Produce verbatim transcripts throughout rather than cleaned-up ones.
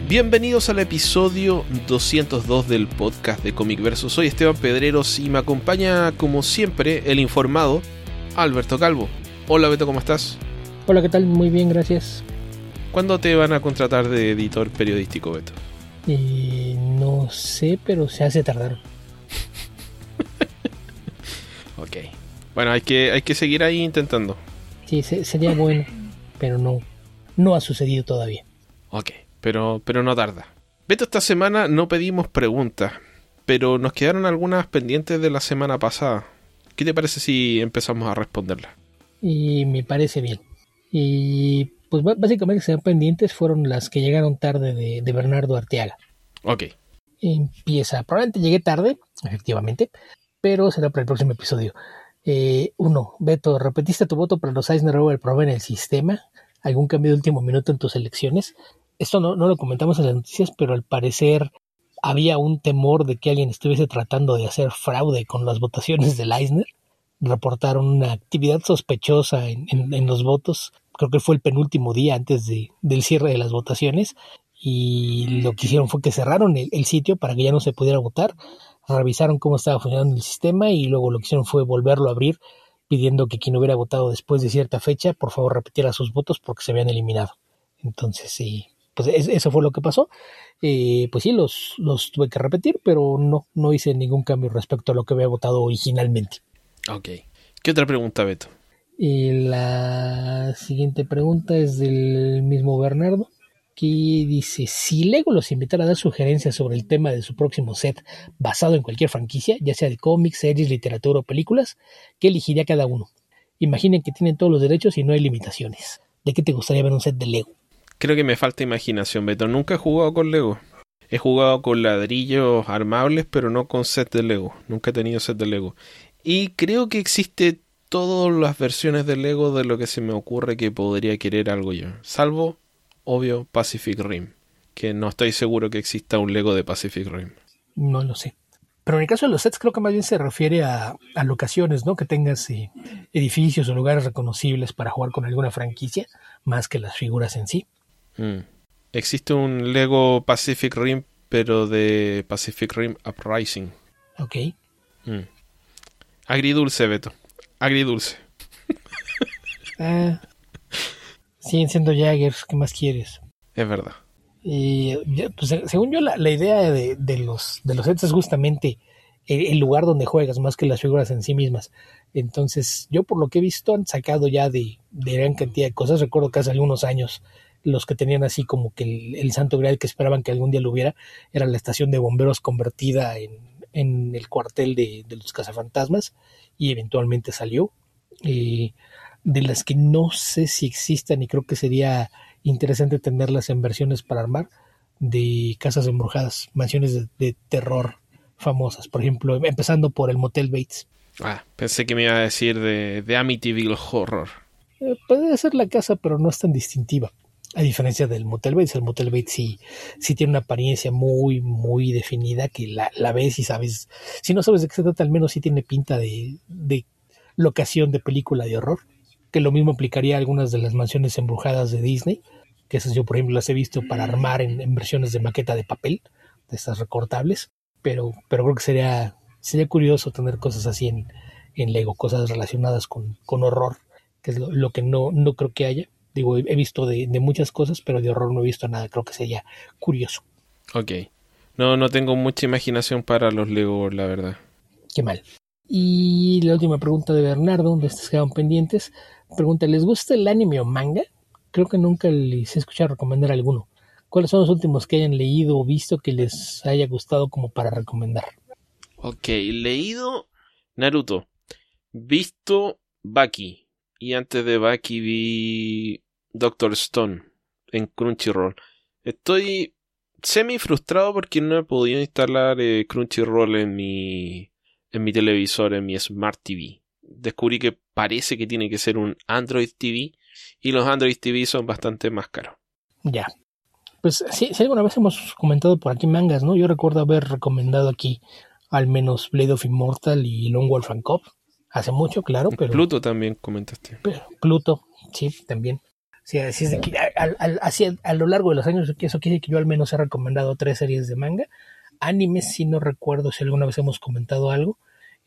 Bienvenidos al episodio doscientos dos del podcast de Comic Verso. Soy Esteban Pedreros y me acompaña, como siempre, el informado Alberto Calvo. Hola Beto, ¿cómo estás? Hola, ¿qué tal? Muy bien, gracias. ¿Cuándo te van a contratar de editor periodístico, Beto? Eh, no sé, pero se hace tardar. Ok. Bueno, hay que, hay que seguir ahí intentando. Sí, se, sería bueno, pero no, no ha sucedido todavía. Ok, pero, pero no tarda. Beto, esta semana no pedimos preguntas, pero nos quedaron algunas pendientes de la semana pasada. ¿Qué te parece si empezamos a responderlas? Y me parece bien. Y pues básicamente se dan pendientes fueron las que llegaron tarde de, de Bernardo Arteaga. Ok. Empieza, probablemente llegué tarde, efectivamente, pero será para el próximo episodio. Eh, uno, Beto, ¿repetiste tu voto para los Eisner Over Pro en el sistema? ¿Algún cambio de último minuto en tus elecciones? Esto no, no lo comentamos en las noticias, pero al parecer había un temor de que alguien estuviese tratando de hacer fraude con las votaciones del Eisner. Reportaron una actividad sospechosa en, en, en los votos. Creo que fue el penúltimo día antes de, del cierre de las votaciones. Y lo que hicieron fue que cerraron el, el sitio para que ya no se pudiera votar. Revisaron cómo estaba funcionando el sistema y luego lo que hicieron fue volverlo a abrir, pidiendo que quien hubiera votado después de cierta fecha, por favor repitiera sus votos porque se habían eliminado. Entonces, sí, pues eso fue lo que pasó. Eh, pues sí, los, los tuve que repetir, pero no, no hice ningún cambio respecto a lo que había votado originalmente. Ok. ¿Qué otra pregunta, Beto? Y la siguiente pregunta es del mismo Bernardo, que dice, si Lego los invitara a dar sugerencias sobre el tema de su próximo set basado en cualquier franquicia, ya sea de cómics, series, literatura o películas, ¿qué elegiría cada uno? Imaginen que tienen todos los derechos y no hay limitaciones. ¿De qué te gustaría ver un set de Lego? Creo que me falta imaginación, Beto. Nunca he jugado con Lego. He jugado con ladrillos armables, pero no con set de Lego. Nunca he tenido set de Lego. Y creo que existe todas las versiones de Lego de lo que se me ocurre que podría querer algo yo. Salvo, obvio, Pacific Rim. Que no estoy seguro que exista un Lego de Pacific Rim. No lo sé. Pero en el caso de los sets creo que más bien se refiere a, a locaciones, ¿no? Que tengas eh, edificios o lugares reconocibles para jugar con alguna franquicia, más que las figuras en sí. Mm. Existe un Lego Pacific Rim, pero de Pacific Rim Uprising. Ok. Mm. Agridulce, Beto. Agridulce. Ah, siguen siendo Jaggers, ¿qué más quieres? Es verdad. Y pues, según yo, la, la idea de, de los de los sets es justamente el, el lugar donde juegas, más que las figuras en sí mismas. Entonces, yo por lo que he visto, han sacado ya de, de gran cantidad de cosas. Recuerdo que hace algunos años los que tenían así como que el, el santo grial que esperaban que algún día lo hubiera, era la estación de bomberos convertida en, en el cuartel de, de los cazafantasmas, y eventualmente salió. Eh, de las que no sé si existan, y creo que sería interesante tenerlas en versiones para armar, de casas embrujadas, mansiones de, de terror famosas, por ejemplo, empezando por el Motel Bates. Ah, pensé que me iba a decir de, de Amityville Horror. Eh, puede ser la casa, pero no es tan distintiva. A diferencia del Motel Bates, el Motel Bates sí, sí tiene una apariencia muy, muy definida, que la, la ves y sabes, si no sabes de qué se trata, al menos sí tiene pinta de, de locación de película de horror, que lo mismo aplicaría a algunas de las mansiones embrujadas de Disney, que esas yo por ejemplo las he visto para armar en, en versiones de maqueta de papel, de estas recortables, pero, pero creo que sería, sería curioso tener cosas así en, en Lego, cosas relacionadas con, con horror, que es lo, lo que no, no creo que haya. Digo, he visto de, de muchas cosas, pero de horror no he visto nada. Creo que sería curioso. Ok. No, no tengo mucha imaginación para los Lego, la verdad. Qué mal. Y la última pregunta de Bernardo, de estas quedaron pendientes. Pregunta, ¿les gusta el anime o manga? Creo que nunca les he escuchado recomendar alguno. ¿Cuáles son los últimos que hayan leído o visto que les haya gustado como para recomendar? Ok, leído Naruto. Visto Baki. Y antes de Baki vi Doctor Stone en Crunchyroll. Estoy semi frustrado porque no he podido instalar eh, Crunchyroll en mi en mi televisor, en mi Smart T V. Descubrí que parece que tiene que ser un Android T V y los Android T V son bastante más caros. Ya. Pues sí, sí, alguna vez hemos comentado por aquí mangas, ¿no? Yo recuerdo haber recomendado aquí al menos Blade of Immortal y Lone Wolf and Cub. Hace mucho, claro, pero... Pluto también comentaste. Pero Pluto, sí, también. Sí, así es de que a, a, así a, a lo largo de los años, eso quiere decir que yo al menos he recomendado tres series de manga. Animes sí no recuerdo si alguna vez hemos comentado algo.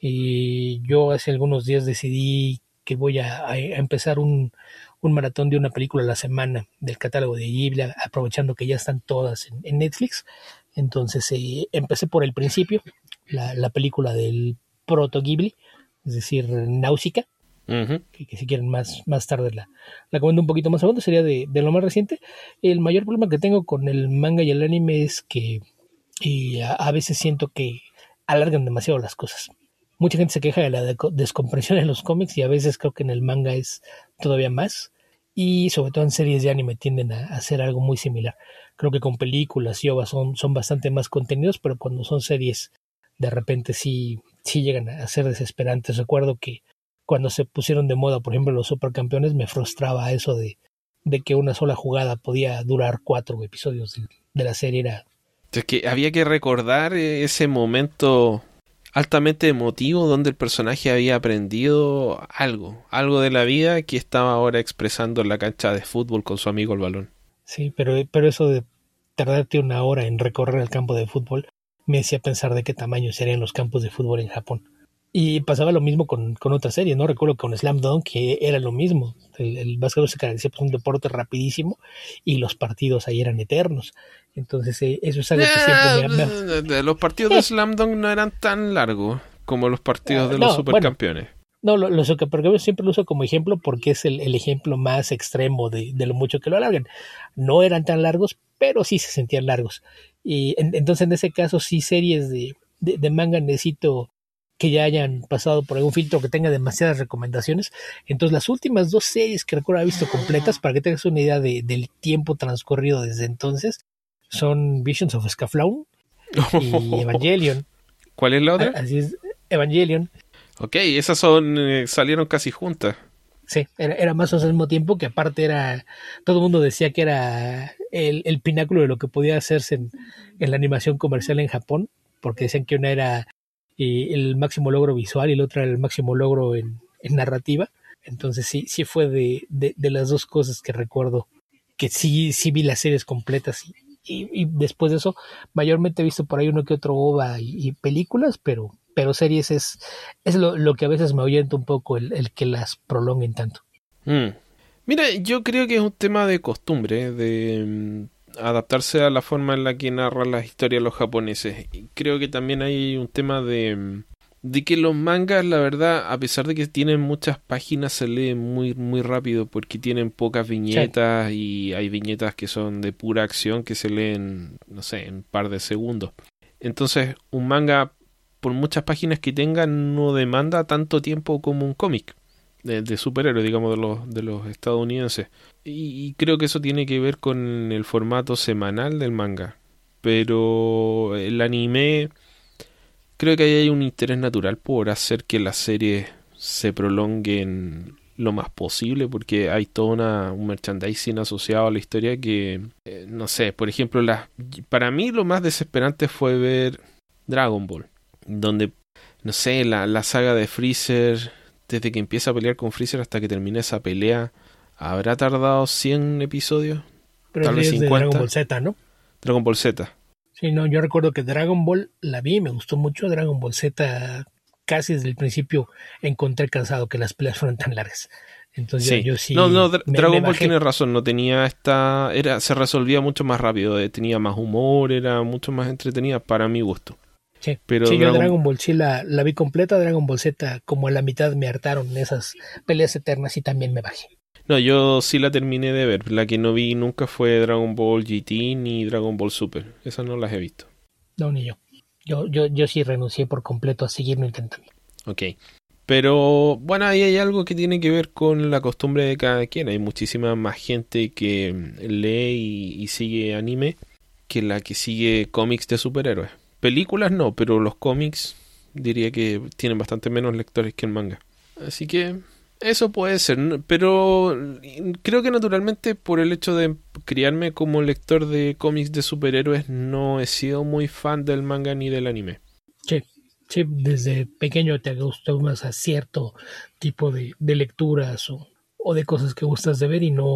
Y yo hace algunos días decidí que voy a, a empezar un, un maratón de una película a la semana del catálogo de Ghibli, aprovechando que ya están todas en, en Netflix. Entonces eh, empecé por el principio, la, la película del proto Ghibli, es decir, Náusica. Uh-huh. Que, que si quieren más, más tarde la, la comento un poquito más a fondo, sería de, de lo más reciente. El mayor problema que tengo con el manga y el anime es que y a, a veces siento que alargan demasiado las cosas. Mucha gente se queja de la de- descompresión en los cómics y a veces creo que en el manga es todavía más. Y sobre todo en series de anime tienden a, a hacer algo muy similar. Creo que con películas y ovas son, son bastante más contenidos, pero cuando son series de repente sí, sí llegan a ser desesperantes. Recuerdo que cuando se pusieron de moda, por ejemplo, los supercampeones, me frustraba eso de, de que una sola jugada podía durar cuatro episodios de, de la serie. Era, Es que había que recordar ese momento altamente emotivo donde el personaje había aprendido algo, algo de la vida que estaba ahora expresando en la cancha de fútbol con su amigo el balón. sí, pero, pero eso de tardarte una hora en recorrer el campo de fútbol me hacía pensar de qué tamaño serían los campos de fútbol en Japón. Y pasaba lo mismo con, con otras series, ¿no? Recuerdo que con Slam Dunk que era lo mismo. El, el básquetbol se caracteriza por un deporte rapidísimo y los partidos ahí eran eternos. Entonces, eh, eso es algo que siempre me... me... Los partidos de Slam Dunk no eran tan largos como los partidos de Uh, los no, supercampeones. Bueno, no, lo, lo supercampeones siempre lo uso como ejemplo porque es el, el ejemplo más extremo de, de lo mucho que lo alargan. No eran tan largos, pero sí se sentían largos. Y en, entonces, en ese caso, sí series de, de, de manga necesito que ya hayan pasado por algún filtro que tenga demasiadas recomendaciones. Entonces, las últimas dos series que recuerdo haber visto completas, para que tengas una idea de, del tiempo transcurrido desde entonces, son Visions of Scaflowne y Evangelion. ¿Cuál es la otra? Así es, Evangelion. Ok, esas son eh, salieron casi juntas. Sí, era, era más o menos al mismo tiempo, que aparte era, todo el mundo decía que era el, el pináculo de lo que podía hacerse en, en la animación comercial en Japón, porque decían que una era eh, el máximo logro visual y la otra era el máximo logro en, en narrativa. Entonces sí, sí fue de, de, de las dos cosas que recuerdo, que sí, sí vi las series completas y, y, y después de eso mayormente he visto por ahí uno que otro ova y, y películas, pero pero series es, es lo, lo que a veces me ahuyenta un poco el, el que las prolonguen tanto. Mm. Mira, yo creo que es un tema de costumbre, de mm, adaptarse a la forma en la que narran las historias los japoneses. Y creo que también hay un tema de, mm, de que los mangas, la verdad, a pesar de que tienen muchas páginas, se leen muy, muy rápido porque tienen pocas viñetas, sí. Y hay viñetas que son de pura acción que se leen, no sé, en un par de segundos. Entonces, un manga, por muchas páginas que tenga, no demanda tanto tiempo como un cómic de, de superhéroes, digamos, de los, de los estadounidenses. Y, y creo que eso tiene que ver con el formato semanal del manga. Pero el anime, creo que ahí hay un interés natural por hacer que las series se prolonguen lo más posible, porque hay todo una, un merchandising asociado a la historia que, eh, no sé, por ejemplo, las, para mí lo más desesperante fue ver Dragon Ball, donde, no sé, la, la saga de Freezer, desde que empieza a pelear con Freezer hasta que termina esa pelea, ¿habrá tardado cien episodios? Pero Tal vez es de cincuenta. Dragon Ball Z, ¿no? Dragon Ball Z. Sí, no, yo recuerdo que Dragon Ball la vi, me gustó mucho. Dragon Ball Z, casi desde el principio encontré cansado que las peleas fueran tan largas. Entonces sí. yo, yo sí. No, no, Dra- me, Dragon me Ball bajé. tiene razón, no tenía esta. Era, se resolvía mucho más rápido, eh, tenía más humor, era mucho más entretenida para mi gusto. Sí, Pero sí, yo Dragon... Dragon Ball sí la, la vi completa. Dragon Ball Z, como a la mitad me hartaron esas peleas eternas y también me bajé. No, yo sí la terminé de ver. La que no vi nunca fue Dragon Ball G T ni Dragon Ball Super. Esas no las he visto. No, ni yo. Yo, yo, yo sí renuncié por completo a seguirlo intentando. Ok. Pero bueno, ahí hay algo que tiene que ver con la costumbre de cada quien. Hay muchísima más gente que lee y, y sigue anime que la que sigue cómics de superhéroes. Películas no, pero los cómics diría que tienen bastante menos lectores que el manga. Así que eso puede ser, pero creo que naturalmente por el hecho de criarme como lector de cómics de superhéroes no he sido muy fan del manga ni del anime. Sí, sí, desde pequeño te gustó más a cierto tipo de, de lecturas o, o de cosas que gustas de ver y no,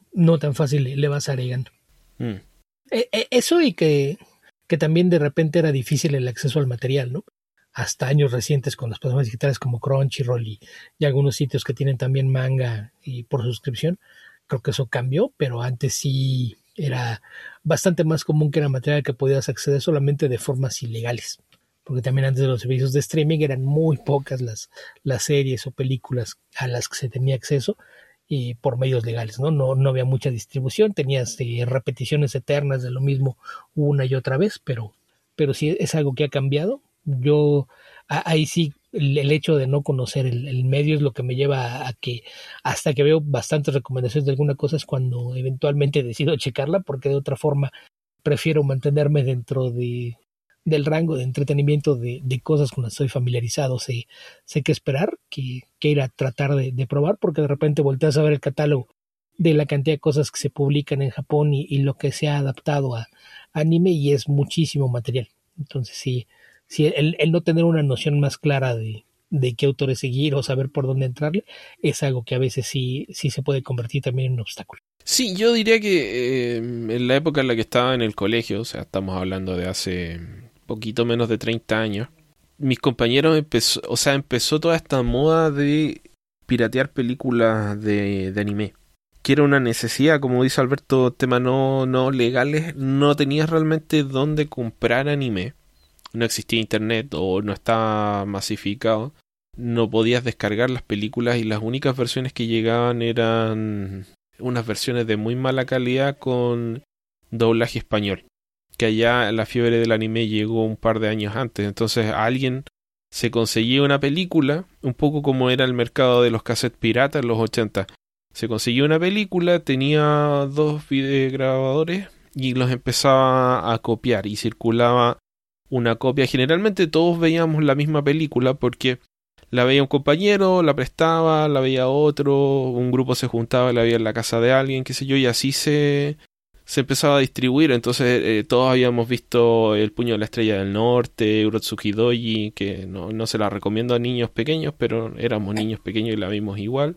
no tan fácil le, le vas agregando. Mm. Eh, eh, eso y que, que también de repente era difícil el acceso al material, ¿no? Hasta años recientes con las plataformas digitales como Crunchyroll y, y algunos sitios que tienen también manga y por suscripción, creo que eso cambió, pero antes sí era bastante más común que era material que podías acceder solamente de formas ilegales, porque también antes de los servicios de streaming eran muy pocas las, las series o películas a las que se tenía acceso y por medios legales, ¿no? No, no había mucha distribución, tenías eh, repeticiones eternas de lo mismo una y otra vez, pero, pero sí es algo que ha cambiado. Yo a, ahí sí el, el hecho de no conocer el, el medio es lo que me lleva a, a que hasta que veo bastantes recomendaciones de alguna cosa es cuando eventualmente decido checarla, porque de otra forma prefiero mantenerme dentro de del rango de entretenimiento de, de cosas con las que estoy familiarizado. Sé, sé qué esperar, que, que ir a tratar de, de probar, porque de repente volteas a ver el catálogo de la cantidad de cosas que se publican en Japón y, y lo que se ha adaptado a anime y es muchísimo material. Entonces sí, sí el, el no tener una noción más clara de, de qué autores seguir o saber por dónde entrarle es algo que a veces sí, sí se puede convertir también en un obstáculo. Sí, yo diría que eh, en la época en la que estaba en el colegio, o sea, estamos hablando de hace poquito menos de treinta años, mis compañeros empezó, o sea, empezó toda esta moda de piratear películas de, de anime, que era una necesidad, como dice Alberto, temas no, no legales, no tenías realmente dónde comprar anime, no existía internet o no estaba masificado, no podías descargar las películas y las únicas versiones que llegaban eran unas versiones de muy mala calidad con doblaje español, que allá la fiebre del anime llegó un par de años antes. Entonces alguien se conseguía una película, un poco como era el mercado de los cassettes piratas en los ochenta. Se conseguía una película, tenía dos videograbadores y los empezaba a copiar y circulaba una copia. Generalmente todos veíamos la misma película porque la veía un compañero, la prestaba, la veía otro, un grupo se juntaba, la veía en la casa de alguien, qué sé yo, y así se, se empezaba a distribuir. Entonces eh, todos habíamos visto El puño de la estrella del norte, Urotsuki Doji, que no, no se la recomiendo a niños pequeños, pero éramos niños pequeños y la vimos igual.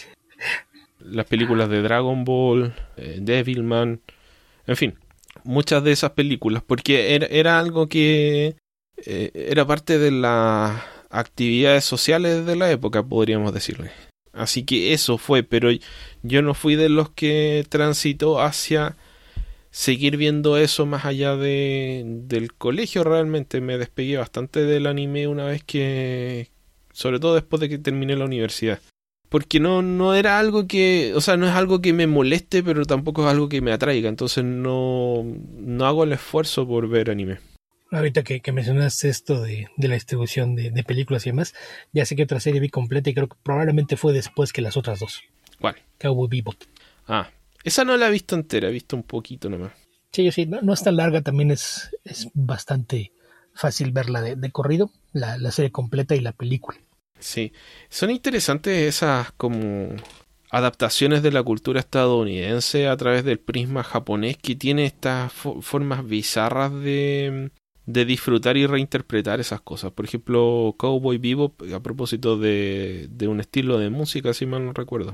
Las películas de Dragon Ball, eh, Devilman, en fin, muchas de esas películas, porque era, era algo que eh, era parte de la actividades sociales de la época, podríamos decirle. Así que eso fue, pero yo no fui de los que transitó hacia seguir viendo eso más allá de, del colegio. Realmente me despegué bastante del anime una vez que, sobre todo después de que terminé la universidad, porque no, no era algo que, o sea, no es algo que me moleste, pero tampoco es algo que me atraiga, entonces no, no hago el esfuerzo por ver anime. Ahorita que, que mencionaste esto de, de la distribución de, de películas y demás, ya sé que otra serie vi completa y creo que probablemente fue después que las otras dos. ¿Cuál? Cowboy Bebop. Ah, esa no la he visto entera, he visto un poquito nomás. Sí, yo sí, no, no es tan larga, también es, es bastante fácil verla de, de corrido, la, la serie completa y la película. Sí, son interesantes esas como adaptaciones de la cultura estadounidense a través del prisma japonés que tiene estas fo- formas bizarras de, de disfrutar y reinterpretar esas cosas. Por ejemplo, Cowboy Bebop, a propósito de, de un estilo de música, si mal no recuerdo.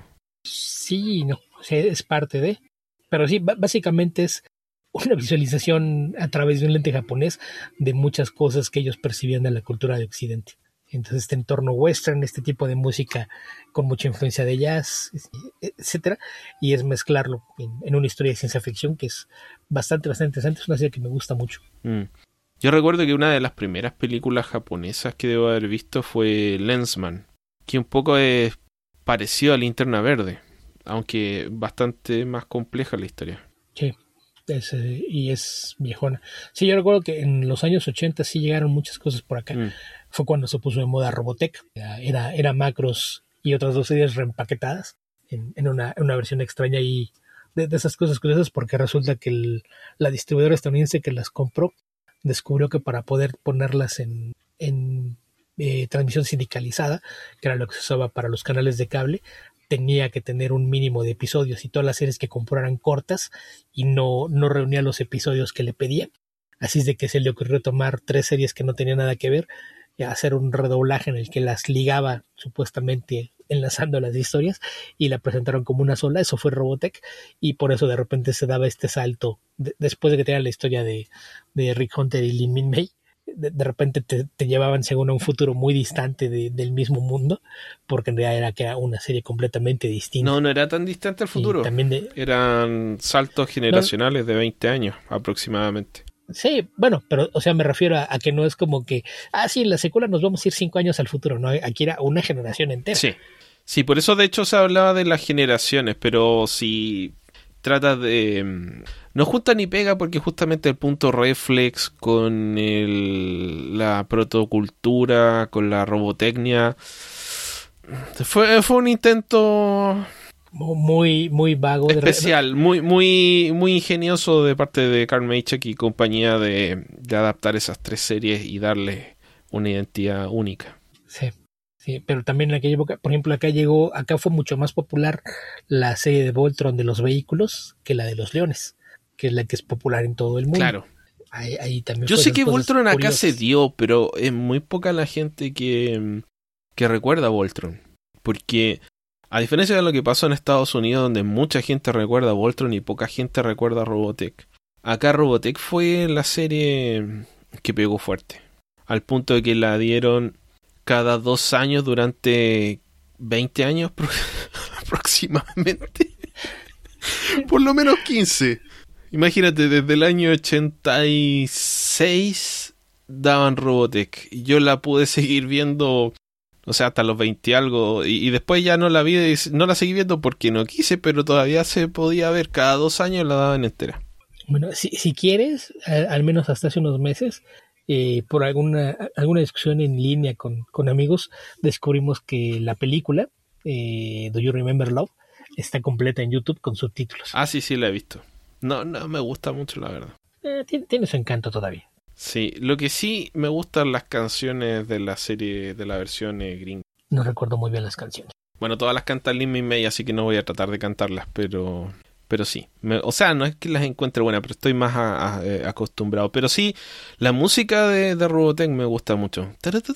Sí, no, o sea, es parte de, pero sí, b- básicamente es una visualización a través de un lente japonés de muchas cosas que ellos percibían de la cultura de Occidente. Entonces este entorno western, este tipo de música con mucha influencia de jazz, etcétera, y es mezclarlo en, en una historia de ciencia ficción que es bastante, bastante interesante. Es una serie que me gusta mucho. Mm. Yo recuerdo que una de las primeras películas japonesas que debo haber visto fue Lensman, que un poco es parecido a Linterna Verde, aunque bastante más compleja la historia. Sí, es, eh, y es viejona. Sí, yo recuerdo que en los años ochenta sí llegaron muchas cosas por acá. Mm. Fue cuando se puso de moda Robotech. Era, era Macros y otras dos series reempaquetadas en, en, una, en una versión extraña y de, de esas cosas curiosas, porque resulta que el, la distribuidora estadounidense que las compró descubrió que para poder ponerlas en, en eh, transmisión sindicalizada, que era lo que se usaba para los canales de cable, tenía que tener un mínimo de episodios y todas las series que compró eran cortas y no, no reunía los episodios que le pedían. Así es de que se le ocurrió tomar tres series que no tenían nada que ver hacer un redoblaje en el que las ligaba supuestamente enlazando las historias y la presentaron como una sola. Eso fue Robotech, y por eso de repente se daba este salto de, después de que tenía la historia de, de Rick Hunter y Lin Min Mei. De, de repente te, te llevaban según a un futuro muy distante de, del mismo mundo, porque en realidad era que era una serie completamente distinta. No, no era tan distante el futuro. También de, eran saltos generacionales no, de veinte años aproximadamente. Sí, bueno, pero o sea, me refiero a, a que no es como que, ah, sí, en la secuela nos vamos a ir cinco años al futuro, no, aquí era una generación entera. Sí, sí, por eso de hecho se hablaba de las generaciones, pero si trata de... No junta ni pega porque justamente el punto reflex con el, la protocultura, con la robotecnia, fue, fue un intento... muy muy vago, especial, de... muy muy muy ingenioso de parte de Carl Macek y compañía de, de adaptar esas tres series y darle una identidad única. Sí, sí, pero también en aquella época, por ejemplo, acá llegó, acá fue mucho más popular la serie de Voltron de los vehículos que la de los leones, que es la que es popular en todo el mundo. Claro. Ahí, ahí también yo sé que Voltron acá se dio, pero es muy poca la gente que, que recuerda a Voltron, porque a diferencia de lo que pasó en Estados Unidos, donde mucha gente recuerda a Voltron y poca gente recuerda a Robotech, acá Robotech fue la serie que pegó fuerte, al punto de que la dieron cada dos años durante veinte años aproximadamente. Por lo menos quince. Imagínate, desde el año ochenta y seis daban Robotech y yo la pude seguir viendo... O sea, hasta los veinte algo. Y, y después ya no la vi, no la seguí viendo porque no quise, pero todavía se podía ver. Cada dos años la daban entera. Bueno, si, si quieres, a, al menos hasta hace unos meses, eh, por alguna alguna discusión en línea con, con amigos, descubrimos que la película, eh, Do You Remember Love, está completa en YouTube con subtítulos. Ah, sí, sí, la he visto. No, no me gusta mucho, la verdad. Eh, tiene, tiene su encanto todavía. Sí, lo que sí me gustan las canciones de la serie, de la versión eh, gringa. No recuerdo muy bien las canciones. Bueno, todas las canta Lin Min Mei, así que no voy a tratar de cantarlas, pero pero sí. Me, o sea, no es que las encuentre buenas, pero estoy más a, a, eh, acostumbrado. Pero sí, la música de, de Robotech me gusta mucho.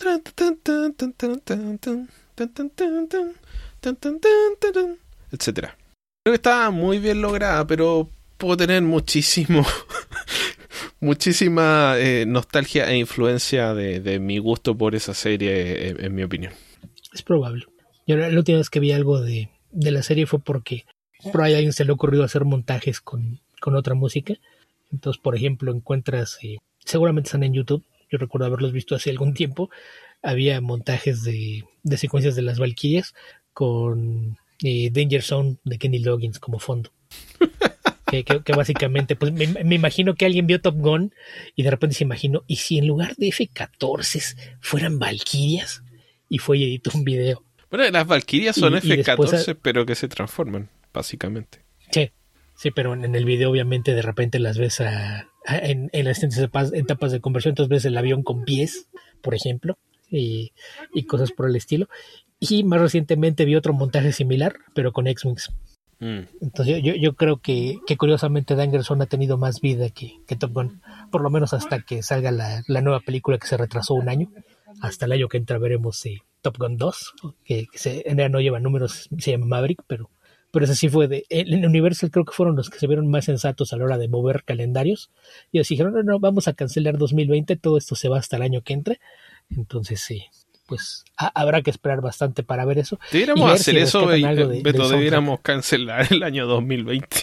Etcétera. Creo que está muy bien lograda, pero puedo tener muchísimo... muchísima eh, nostalgia e influencia de, de mi gusto por esa serie, en, en mi opinión. Es probable. Yo la última vez que vi algo de, de la serie fue porque por ahí a alguien se le ocurrió hacer montajes con, con otra música. Entonces, por ejemplo, encuentras, eh, seguramente están en YouTube, yo recuerdo haberlos visto hace algún tiempo, había montajes de, de secuencias de las Valquirias con eh, Danger Zone de Kenny Loggins como fondo. Que, que, que básicamente, pues me, me imagino que alguien vio Top Gun y de repente se imaginó, ¿y si en lugar de F catorce fueran Valquirias? Y fue y editó un video. Bueno, las Valquirias son y, F catorce, después, pero que se transforman, básicamente. Sí, sí, pero en el video obviamente de repente las ves a, a, en, en las etapas, etapas de conversión, entonces ves el avión con pies, por ejemplo, y, y cosas por el estilo. Y más recientemente vi otro montaje similar, pero con X-Wings. Mm. Entonces yo, yo creo que, que curiosamente Danger Zone ha tenido más vida que, que Top Gun, por lo menos hasta que salga la, la nueva película que se retrasó un año. Hasta el año que entra veremos eh, Top Gun dos, que, que se, en realidad no lleva números, se llama Maverick, pero, pero ese sí fue de... En Universal creo que fueron los que se vieron más sensatos a la hora de mover calendarios, y así dijeron, no, no, vamos a cancelar dos mil veinte, todo esto se va hasta el año que entre. Entonces sí, pues a, habrá que esperar bastante para ver eso. Deberíamos hacer si eso, y, de, Beto, deberíamos cancelar el año dos mil veinte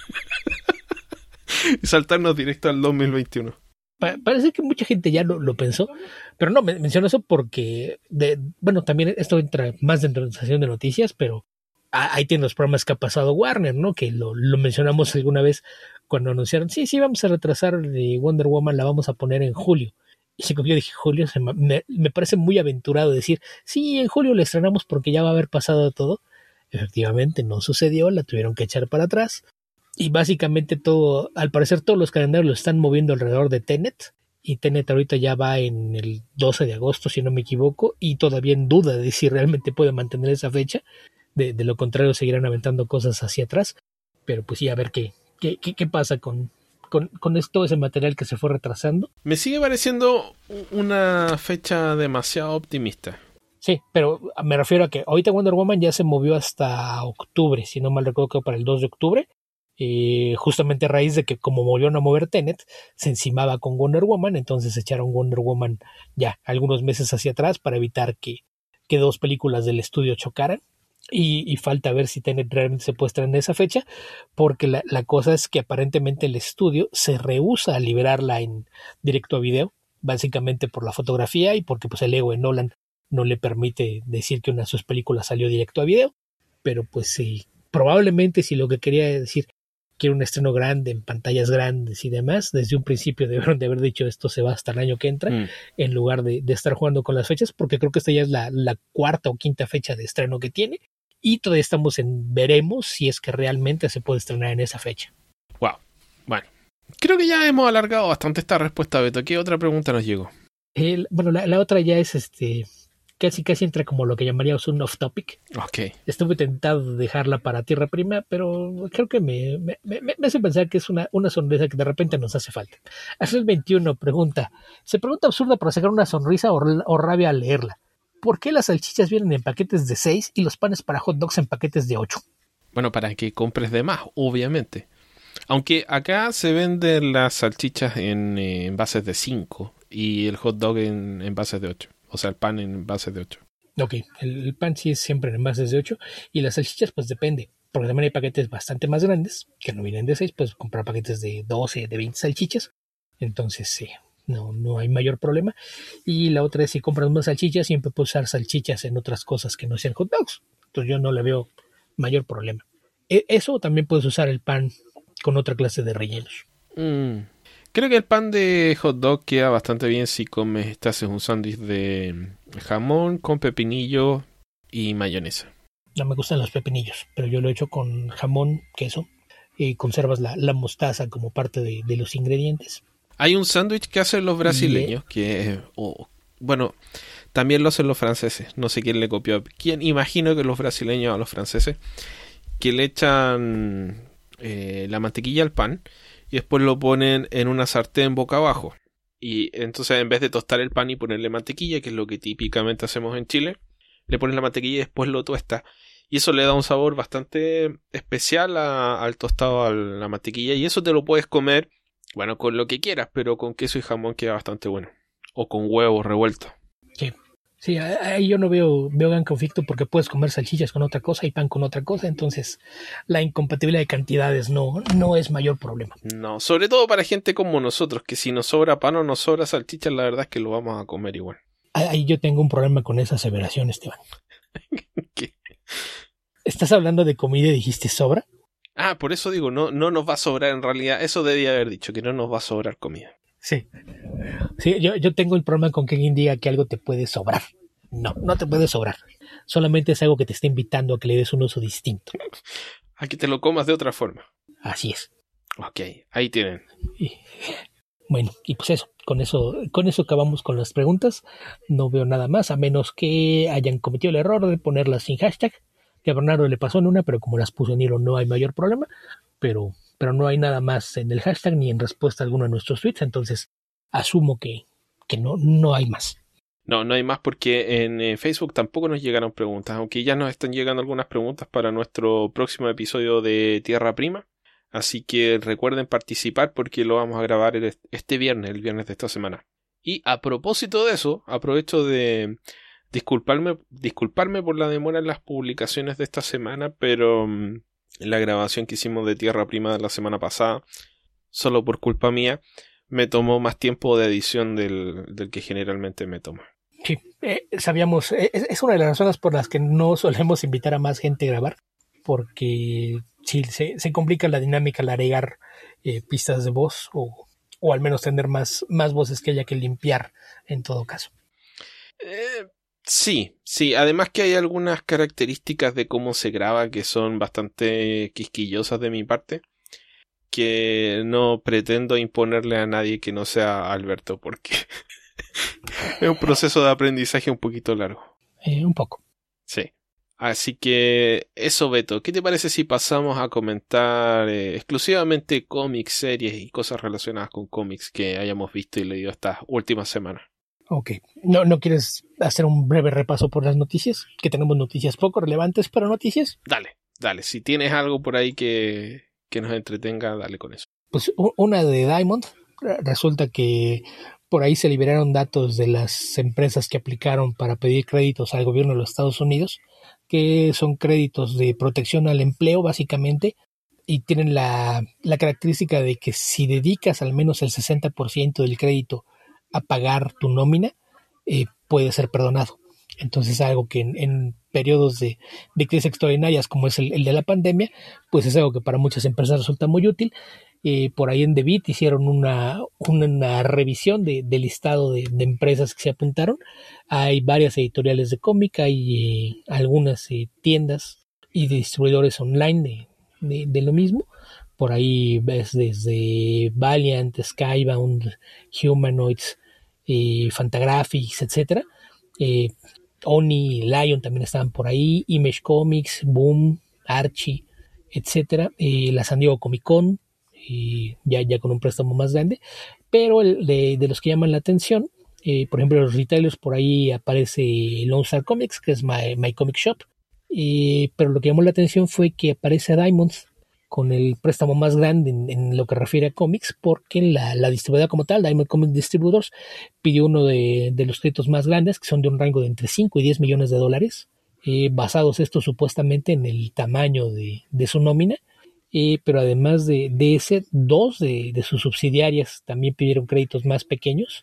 y saltarnos directo al dos mil veintiuno. Pa- parece que mucha gente ya lo, lo pensó, pero no, me, menciono eso porque, de, bueno, también esto entra más dentro de la sección de noticias, pero a, ahí tienen los programas que ha pasado Warner, ¿no? Que lo, lo mencionamos alguna vez cuando anunciaron, sí, sí, vamos a retrasar de Wonder Woman, la vamos a poner en julio. Y como yo dije, julio, se me, me parece muy aventurado decir, sí, en julio la estrenamos porque ya va a haber pasado todo. Efectivamente, no sucedió, la tuvieron que echar para atrás. Y básicamente todo, al parecer todos los calendarios lo están moviendo alrededor de Tenet. Y Tenet ahorita ya va en el doce de agosto, si no me equivoco, y todavía en duda de si realmente puede mantener esa fecha. De, de lo contrario, seguirán aventando cosas hacia atrás. Pero pues sí, a ver qué, qué, qué, qué pasa con, con, con esto ese material que se fue retrasando. Me sigue pareciendo una fecha demasiado optimista. Sí, pero me refiero a que ahorita Wonder Woman ya se movió hasta octubre, si no mal recuerdo que para el dos de octubre, eh, justamente a raíz de que como volvieron a mover Tenet, se encimaba con Wonder Woman, entonces echaron Wonder Woman ya algunos meses hacia atrás para evitar que, que dos películas del estudio chocaran. Y, y falta ver si Tenet realmente se puede estrenar en esa fecha, porque la, la cosa es que aparentemente el estudio se rehúsa a liberarla en directo a video, básicamente por la fotografía y porque pues el ego de Nolan no le permite decir que una de sus películas salió directo a video, pero pues sí, probablemente si lo que quería decir que era un estreno grande en pantallas grandes y demás, desde un principio debieron de haber dicho esto se va hasta el año que entra, mm. en lugar de, de estar jugando con las fechas, porque creo que esta ya es la, la cuarta o quinta fecha de estreno que tiene, y todavía estamos en veremos si es que realmente se puede estrenar en esa fecha. Wow, bueno, creo que ya hemos alargado bastante esta respuesta, Beto. ¿Qué otra pregunta nos llegó? El, bueno, la, la otra ya es este casi casi entra como lo que llamaríamos un off topic. Okay. Estuve tentado de dejarla para Tierra Prima, pero creo que me, me, me, me hace pensar que es una, una sonrisa que de repente nos hace falta. Axel veintiuno pregunta, se pregunta absurda para sacar una sonrisa o, o rabia al leerla. ¿Por qué las salchichas vienen en paquetes de seis y los panes para hot dogs en paquetes de ocho? Bueno, para que compres de más, obviamente. Aunque acá se venden las salchichas en eh, envases de cinco y el hot dog en envases de ocho. O sea, el pan en envases de ocho. Ok, el, el pan sí es siempre en envases de ocho y las salchichas pues depende. Porque también hay paquetes bastante más grandes que no vienen de seis, puedes comprar paquetes de doce, de veinte salchichas. Entonces sí. No, no hay mayor problema. Y la otra es si compras más salchichas, siempre puedes usar salchichas en otras cosas que no sean hot dogs. Entonces yo no le veo mayor problema. Eso también puedes usar el pan con otra clase de rellenos. Mm. Creo que el pan de hot dog queda bastante bien si comes, te haces un sándwich de jamón con pepinillo y mayonesa. No me gustan los pepinillos, pero yo lo he hecho con jamón, queso, y conservas la, la mostaza como parte de, de los ingredientes. Hay un sándwich que hacen los brasileños, que, oh, bueno, también lo hacen los franceses. No sé quién le copió. ¿Quién? Imagino que los brasileños a los franceses, que le echan eh, la mantequilla al pan y después lo ponen en una sartén boca abajo. Y entonces en vez de tostar el pan y ponerle mantequilla, que es lo que típicamente hacemos en Chile, le ponen la mantequilla y después lo tuesta. Y eso le da un sabor bastante especial a, al tostado, a la mantequilla. Y eso te lo puedes comer, bueno, con lo que quieras, pero con queso y jamón queda bastante bueno. O con huevos revueltos. Sí, sí, ahí yo no veo, veo gran conflicto porque puedes comer salchichas con otra cosa y pan con otra cosa. Entonces la incompatibilidad de cantidades no, no es mayor problema. No, sobre todo para gente como nosotros, que si nos sobra pan o nos sobra salchichas, la verdad es que lo vamos a comer igual. Ahí yo tengo un problema con esa aseveración, Esteban. ¿Qué? ¿Estás hablando de comida y dijiste sobra? Ah, por eso digo, no, no nos va a sobrar en realidad. Eso debía haber dicho, que no nos va a sobrar comida. Sí. Sí, yo, yo tengo el problema con que alguien diga que algo te puede sobrar. No, no te puede sobrar. Solamente es algo que te está invitando a que le des un uso distinto. A que te lo comas de otra forma. Así es. Ok, ahí tienen. Y, bueno, y pues eso, con eso, con eso acabamos con las preguntas. No veo nada más, a menos que hayan cometido el error de ponerlas sin hashtag. Que a Bernardo le pasó en una, pero como las puso en hilo no hay mayor problema. Pero, pero no hay nada más en el hashtag ni en respuesta a alguno de nuestros tweets. Entonces asumo que, que no, no hay más. No, no hay más porque en eh, Facebook tampoco nos llegaron preguntas, aunque ya nos están llegando algunas preguntas para nuestro próximo episodio de Tierra Prima. Así que recuerden participar porque lo vamos a grabar este viernes, el viernes de esta semana. Y a propósito de eso, aprovecho de disculparme, disculparme por la demora en las publicaciones de esta semana, pero um, la grabación que hicimos de Tierra Prima de la semana pasada, solo por culpa mía, me tomó más tiempo de edición del, del que generalmente me toma. Sí, eh, sabíamos, eh, es una de las razones por las que no solemos invitar a más gente a grabar, porque sí, se, se complica la dinámica al agregar eh, pistas de voz o, o al menos tener más, más voces que haya que limpiar en todo caso. Eh, sí, sí, además que hay algunas características de cómo se graba que son bastante quisquillosas de mi parte, que no pretendo imponerle a nadie que no sea Alberto, porque es un proceso de aprendizaje un poquito largo. Eh, un poco. Sí. Así que eso, Beto, ¿qué te parece si pasamos a comentar eh, exclusivamente cómics, series y cosas relacionadas con cómics que hayamos visto y leído estas últimas semanas? Ok. ¿No, ¿No quieres hacer un breve repaso por las noticias? Que tenemos noticias poco relevantes, pero noticias. Dale, dale, si tienes algo por ahí que, que nos entretenga, dale con eso. Pues una de Diamond. Resulta que por ahí se liberaron datos de las empresas que aplicaron para pedir créditos al gobierno de los Estados Unidos, que son créditos de protección al empleo básicamente, y tienen la, la característica de que si dedicas al menos el sesenta por ciento del crédito a pagar tu nómina, eh, puede ser perdonado. Entonces algo que en, en periodos de, de crisis extraordinarias como es el, el de la pandemia, pues es algo que para muchas empresas resulta muy útil. Eh, por ahí en The Beat hicieron una, una revisión de, de listado de, de empresas que se apuntaron. Hay varias editoriales de cómic, hay eh, algunas eh, tiendas y distribuidores online de, de, de lo mismo. Por ahí ves desde Valiant, Skybound, Humanoids, eh, Fantagraphics, etcétera. Eh, Oni y Lion también estaban por ahí, Image Comics, Boom, Archie, etcétera. Eh, la San Diego Comic Con, eh, ya, ya con un préstamo más grande, pero el de, de los que llaman la atención, eh, por ejemplo, los retailers, por ahí aparece Lone Star Comics, que es My, My Comic Shop, eh, pero lo que llamó la atención fue que aparece Diamonds con el préstamo más grande en, en lo que refiere a cómics, porque la, la distribuidora como tal, Diamond Comic Distributors, pidió uno de, de los créditos más grandes, que son de un rango de entre cinco y diez millones de dólares, eh, basados estos supuestamente en el tamaño de, de su nómina, eh, pero además de, de ese, dos de, de sus subsidiarias también pidieron créditos más pequeños,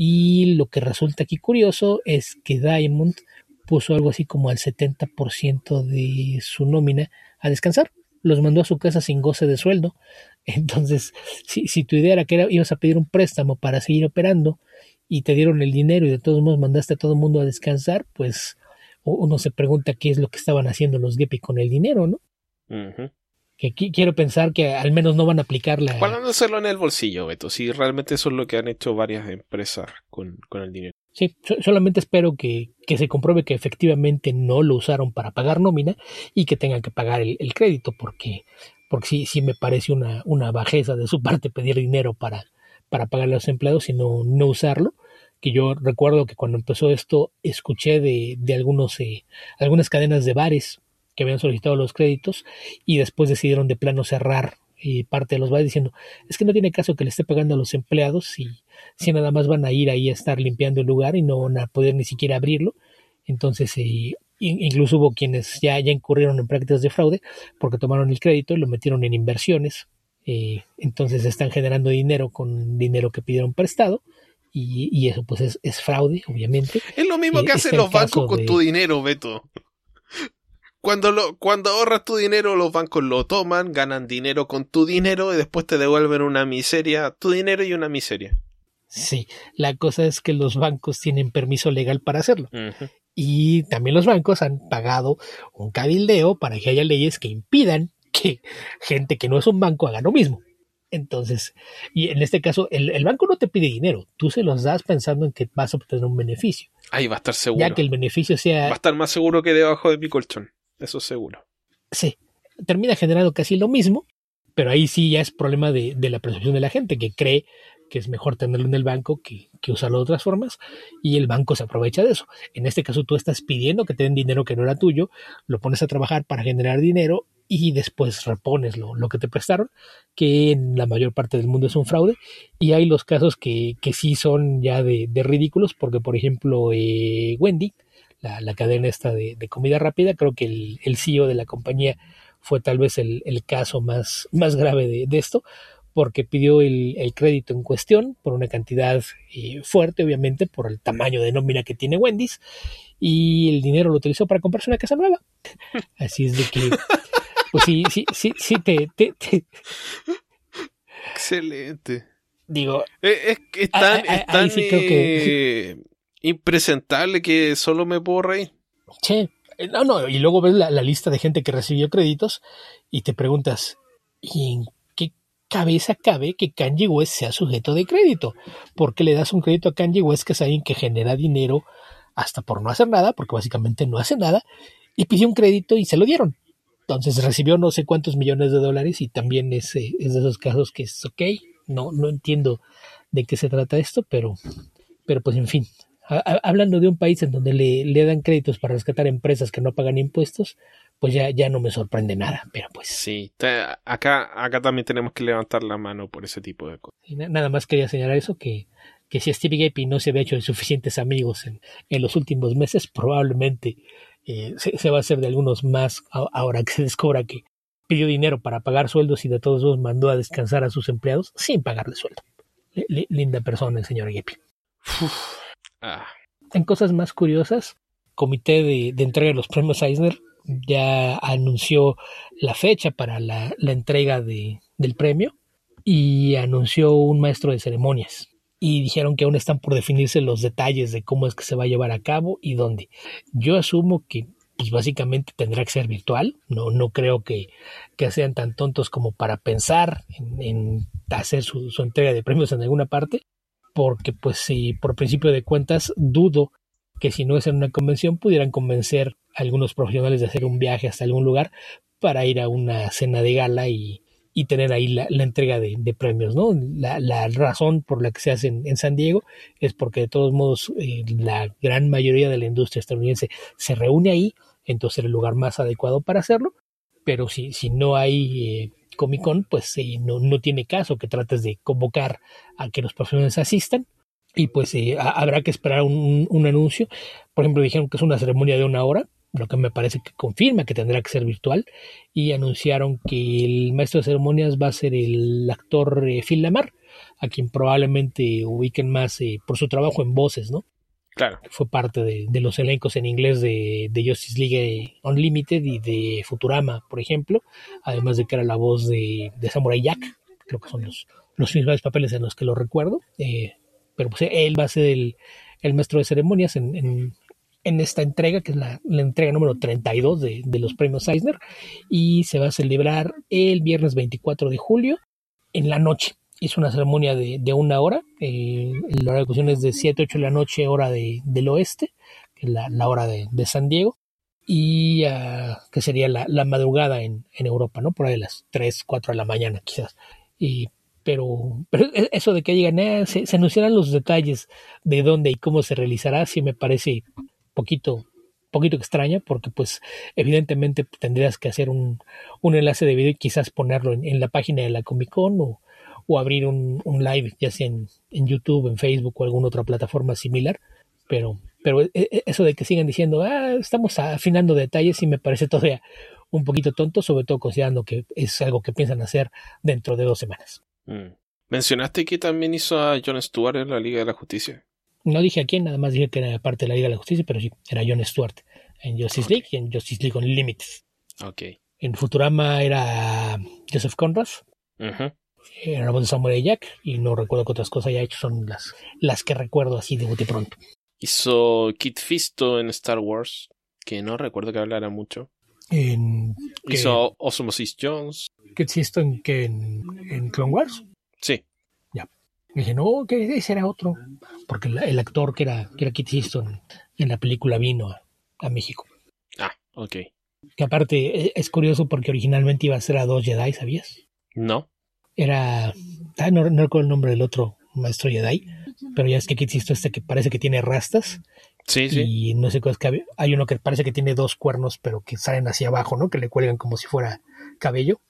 y lo que resulta aquí curioso es que Diamond puso algo así como al setenta por ciento de su nómina a descansar. Los mandó a su casa sin goce de sueldo. Entonces, si, si tu idea era que era, ibas a pedir un préstamo para seguir operando y te dieron el dinero y de todos modos mandaste a todo el mundo a descansar, pues uno se pregunta qué es lo que estaban haciendo los Geppi con el dinero, ¿no? Uh-huh. Que qu- quiero pensar que al menos no van a aplicar la... Guardándoselo en el bolsillo, Beto, si realmente eso es lo que han hecho varias empresas con, con el dinero. Sí, so- solamente espero que, que se compruebe que efectivamente no lo usaron para pagar nómina y que tengan que pagar el, el crédito, porque, porque sí, sí me parece una, una bajeza de su parte pedir dinero para, para pagar a los empleados y no, no usarlo. Que yo recuerdo que cuando empezó esto escuché de, de algunos, eh, algunas cadenas de bares que habían solicitado los créditos y después decidieron de plano cerrar eh, parte de los bares diciendo, es que no tiene caso que le esté pagando a los empleados si, si nada más van a ir ahí a estar limpiando el lugar y no van a poder ni siquiera abrirlo. Entonces eh, incluso hubo quienes ya, ya incurrieron en prácticas de fraude porque tomaron el crédito y lo metieron en inversiones. Eh, entonces están generando dinero con dinero que pidieron prestado. Y, y eso pues es, es fraude, obviamente. Es lo mismo Eh, que está hacen el los bancos caso con de- tu dinero, Beto. Cuando, lo, cuando ahorras tu dinero, los bancos lo toman, ganan dinero con tu dinero y después te devuelven una miseria, tu dinero y una miseria. Sí, la cosa es que los bancos tienen permiso legal para hacerlo. Uh-huh. Y también los bancos han pagado un cabildeo para que haya leyes que impidan que gente que no es un banco haga lo mismo. Entonces, y en este caso, el, el banco no te pide dinero, tú se los das pensando en que vas a obtener un beneficio. Ahí va a estar seguro. Ya que el beneficio sea... Va a estar más seguro que debajo de mi colchón. Eso seguro. Sí, termina generando casi lo mismo, pero ahí sí ya es problema de, de la percepción de la gente, que cree que es mejor tenerlo en el banco que, que usarlo de otras formas, y el banco se aprovecha de eso. En este caso tú estás pidiendo que te den dinero que no era tuyo, lo pones a trabajar para generar dinero y después repones lo, lo que te prestaron, que en la mayor parte del mundo es un fraude, y hay los casos que, que sí son ya de, de ridículos, porque por ejemplo eh, Wendy, la, la cadena esta de, de comida rápida, creo que el, el C E O de la compañía fue tal vez el, el caso más, más grave de, de esto, porque pidió el, el crédito en cuestión por una cantidad eh, fuerte, obviamente, por el tamaño de nómina que tiene Wendy's, y el dinero lo utilizó para comprarse una casa nueva. Así es de que, pues sí, sí, sí, sí, te, te, te Excelente. digo... Es, es, es tan, a, a, es tan ahí sí creo que... eh, impresentable que solo me puedo reír. Che, no, no, y luego ves la, la lista de gente que recibió créditos y te preguntas, ¿y en qué cabeza cabe que Kanye West sea sujeto de crédito? ¿Por qué le das un crédito a Kanye West, que es alguien que genera dinero hasta por no hacer nada, porque básicamente no hace nada, y pidió un crédito y se lo dieron. Entonces recibió no sé cuántos millones de dólares y también es, eh, es de esos casos que es ok, no, no entiendo de qué se trata esto, pero, pero pues en fin, a, a, hablando de un país en donde le, le dan créditos para rescatar empresas que no pagan impuestos, pues ya, ya no me sorprende nada, pero pues... Sí, te, acá, acá también tenemos que levantar la mano por ese tipo de cosas. Y na, nada más quería señalar eso, que, que si Steve Gapey no se había hecho de suficientes amigos en, en los últimos meses, probablemente eh, se, se va a hacer de algunos más a, ahora que se descubra que pidió dinero para pagar sueldos y de todos modos mandó a descansar a sus empleados sin pagarle sueldo. L- linda persona el señor Gapey. Ah. En cosas más curiosas, comité de, de entrega de los premios Eisner ya anunció la fecha para la, la entrega de, del premio y anunció un maestro de ceremonias y dijeron que aún están por definirse los detalles de cómo es que se va a llevar a cabo y dónde. Yo asumo que pues básicamente tendrá que ser virtual, no, no creo que, que sean tan tontos como para pensar en, en hacer su, su entrega de premios en alguna parte, porque pues si por principio de cuentas dudo que si no es en una convención pudieran convencer a algunos profesionales de hacer un viaje hasta algún lugar para ir a una cena de gala y, y tener ahí la, la entrega de, de premios, ¿no? La, la razón por la que se hace en, en San Diego es porque de todos modos eh, la gran mayoría de la industria estadounidense se reúne ahí, entonces es el lugar más adecuado para hacerlo, pero si, si no hay eh, Comic Con, pues eh, no, no tiene caso que trates de convocar a que los profesionales asistan. Y pues eh, habrá que esperar un, un anuncio. Por ejemplo, dijeron que es una ceremonia de una hora, lo que me parece que confirma que tendrá que ser virtual, y anunciaron que el maestro de ceremonias va a ser el actor eh, Phil Lamar, a quien probablemente ubiquen más eh, por su trabajo en voces, ¿no? Claro. Fue parte de, de los elencos en inglés de, de Justice League Unlimited y de Futurama, por ejemplo, además de que era la voz de, de Samurai Jack, creo que son los, los principales papeles en los que lo recuerdo. Eh, pero pues él va a ser el, el maestro de ceremonias en, en, en esta entrega, que es la, la entrega número treinta y dos de, de los premios Eisner, y se va a celebrar el viernes veinticuatro de julio en la noche. Es una ceremonia de, de una hora, eh, la hora de ejecución es de siete a ocho de la noche, hora de, del oeste, que es la, la hora de, de San Diego, y uh, que sería la, la madrugada en, en Europa, ¿no? Por ahí de las tres, cuatro de la mañana quizás. Y Pero, pero eso de que digan, eh, se, se anunciarán los detalles de dónde y cómo se realizará, sí me parece poquito, poquito extraña, porque pues evidentemente tendrías que hacer un, un enlace de video y quizás ponerlo en, en la página de la Comic Con o, o abrir un, un live, ya sea en, en YouTube, en Facebook o alguna otra plataforma similar, pero, pero eso de que sigan diciendo, ah, estamos afinando detalles, sí me parece todavía un poquito tonto, sobre todo considerando que es algo que piensan hacer dentro de dos semanas. Mm. ¿Mencionaste que también hizo a Jon Stewart en la Liga de la Justicia? No dije a quién, nada más dije que era parte de la Liga de la Justicia, pero sí, era Jon Stewart en Justice okay. League y en Justice League Unlimited. Okay. En Futurama era Joseph Conrad, uh-huh. Era la voz de Samurai Jack, y no recuerdo qué otras cosas haya hecho, son las, las que recuerdo así de bote pronto. Hizo Kit Fisto en Star Wars, que no recuerdo que hablara mucho. En, hizo que, Osmosis Jones. ¿Kit Fisto en, que en, en Clone Wars? Sí. Ya. Y dije, no, que ese era otro. Porque el, el actor que era, que era Kit Fisto en, en la película vino a, a México. Ah, ok. Que aparte es curioso porque originalmente iba a ser a dos Jedi, ¿sabías? No. Era... Ah, no, no recuerdo el nombre del otro maestro Jedi, pero ya es que Kit Fisto este que parece que tiene rastas. Sí, sí. Y no sé qué es que hay uno que parece que tiene dos cuernos, pero que salen hacia abajo, ¿no? Que le cuelgan como si fuera cabello.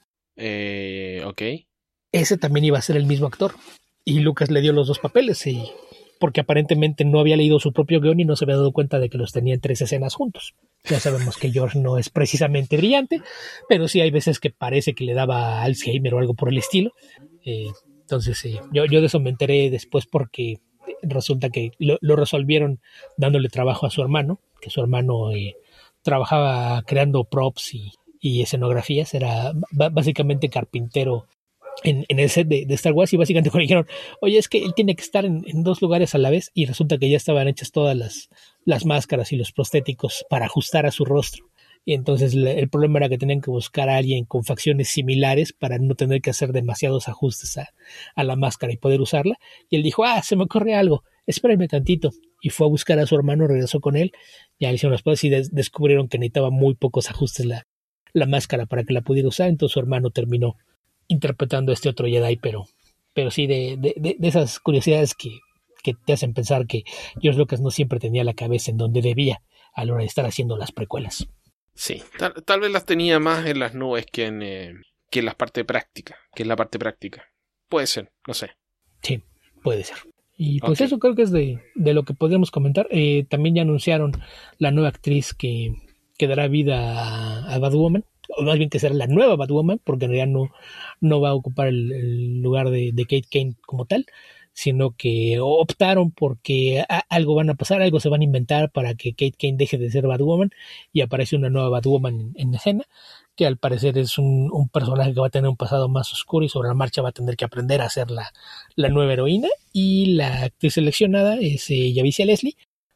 Eh, ok. Ese también iba a ser el mismo actor. Y Lucas le dio los dos papeles, y porque aparentemente no había leído su propio guión y no se había dado cuenta de que los tenía en tres escenas juntos. Ya sabemos que George no es precisamente brillante, pero sí hay veces que parece que le daba Alzheimer o algo por el estilo. Eh, entonces, eh, yo, yo de eso me enteré después porque resulta que lo, lo resolvieron dándole trabajo a su hermano, que su hermano eh, trabajaba creando props y, y escenografías, era b- básicamente carpintero en, en el set de, de Star Wars, y básicamente me dijeron, oye, es que él tiene que estar en, en dos lugares a la vez, y resulta que ya estaban hechas todas las, las máscaras y los prostéticos para ajustar a su rostro. Y entonces le, el problema era que tenían que buscar a alguien con facciones similares para no tener que hacer demasiados ajustes a, a la máscara y poder usarla. Y él dijo, ah, se me ocurre algo. espérenme tantito. Y fue a buscar a su hermano, regresó con él, ya le hicieron las pruebas y des- descubrieron que necesitaba muy pocos ajustes la, la máscara para que la pudiera usar, entonces su hermano terminó interpretando a este otro Jedi, pero, pero sí de, de, de, de esas curiosidades que, que te hacen pensar que George Lucas no siempre tenía la cabeza en donde debía a la hora de estar haciendo las precuelas. Sí, tal, tal vez las tenía más en las nubes que en, eh, que en la parte práctica, que en la parte práctica. Puede ser, no sé. Sí, puede ser. Y pues Ok. eso creo que es de, de lo que podríamos comentar. Eh, también ya anunciaron la nueva actriz que, que dará vida a, a Batwoman, o más bien que será la nueva Batwoman, porque en realidad no, no va a ocupar el, el lugar de, de Kate Kane como tal, sino que optaron porque a, algo van a pasar, algo se van a inventar para que Kate Kane deje de ser Batwoman y aparece una nueva Batwoman en, en escena, que al parecer es un, un personaje que va a tener un pasado más oscuro y sobre la marcha va a tener que aprender a ser la, la nueva heroína. Y la actriz seleccionada es eh, Javicia Leslie,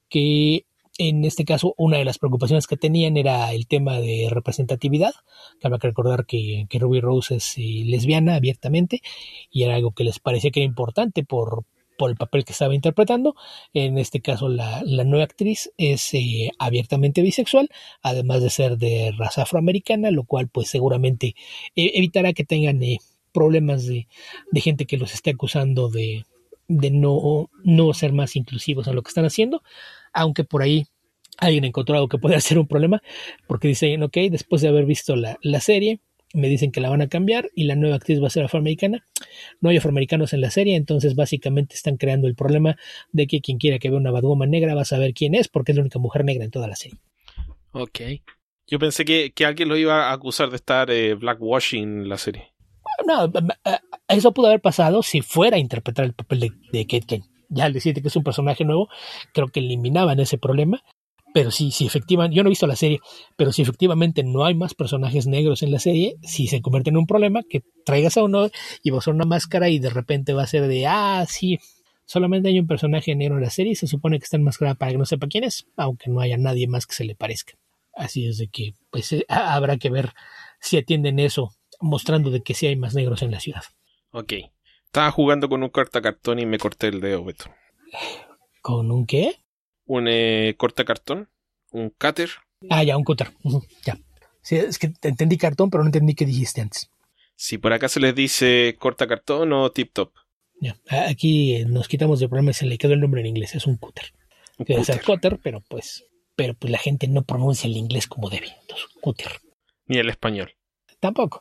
que en este caso una de las preocupaciones que tenían era el tema de representatividad. Cabe que recordar que, que Ruby Rose es eh, lesbiana abiertamente y era algo que les parecía que era importante por, por el papel que estaba interpretando. En este caso la, la nueva actriz es eh, abiertamente bisexual, además de ser de raza afroamericana, lo cual pues seguramente eh, evitará que tengan eh, problemas de, de gente que los esté acusando de, de no, no ser más inclusivos en lo que están haciendo, aunque por ahí alguien ha encontrado que puede ser un problema, porque dicen, ok, después de haber visto la, la serie, me dicen que la van a cambiar y la nueva actriz va a ser afroamericana. No hay afroamericanos en la serie, entonces básicamente están creando el problema de que quien quiera que vea una Batwoman negra va a saber quién es, porque es la única mujer negra en toda la serie. Ok. Yo pensé que, que alguien lo iba a acusar de estar eh, blackwashing la serie. No, eso pudo haber pasado si fuera a interpretar el papel de, de Kate Kane. Ya al decirte que es un personaje nuevo, creo que eliminaban ese problema. Pero sí, sí, efectivamente, yo no he visto la serie, pero si efectivamente no hay más personajes negros en la serie, sí se convierte en un problema que traigas a uno y va a usar una máscara y de repente va a ser de, ah, sí, solamente hay un personaje negro en la serie y se supone que está enmascarada para que no sepa quién es, aunque no haya nadie más que se le parezca. Así es de que, pues, eh, habrá que ver si atienden eso, mostrando de que sí hay más negros en la ciudad. Ok. Estaba jugando con un cortacartón y me corté el dedo, Beto. ¿Con un qué? Un eh, cortacartón, un cutter. Ah, ya, un cúter. Uh-huh, ya. Sí, es que entendí cartón, pero no entendí qué dijiste antes. Si por acá se les dice cortacartón o tip top. Ya. Aquí nos quitamos de problema y se le quedó el nombre en inglés, es un cúter. Un Debe ser cúter. cúter, pero pues, pero pues la gente no pronuncia el inglés como debe. Entonces, cúter. Ni el español. Tampoco.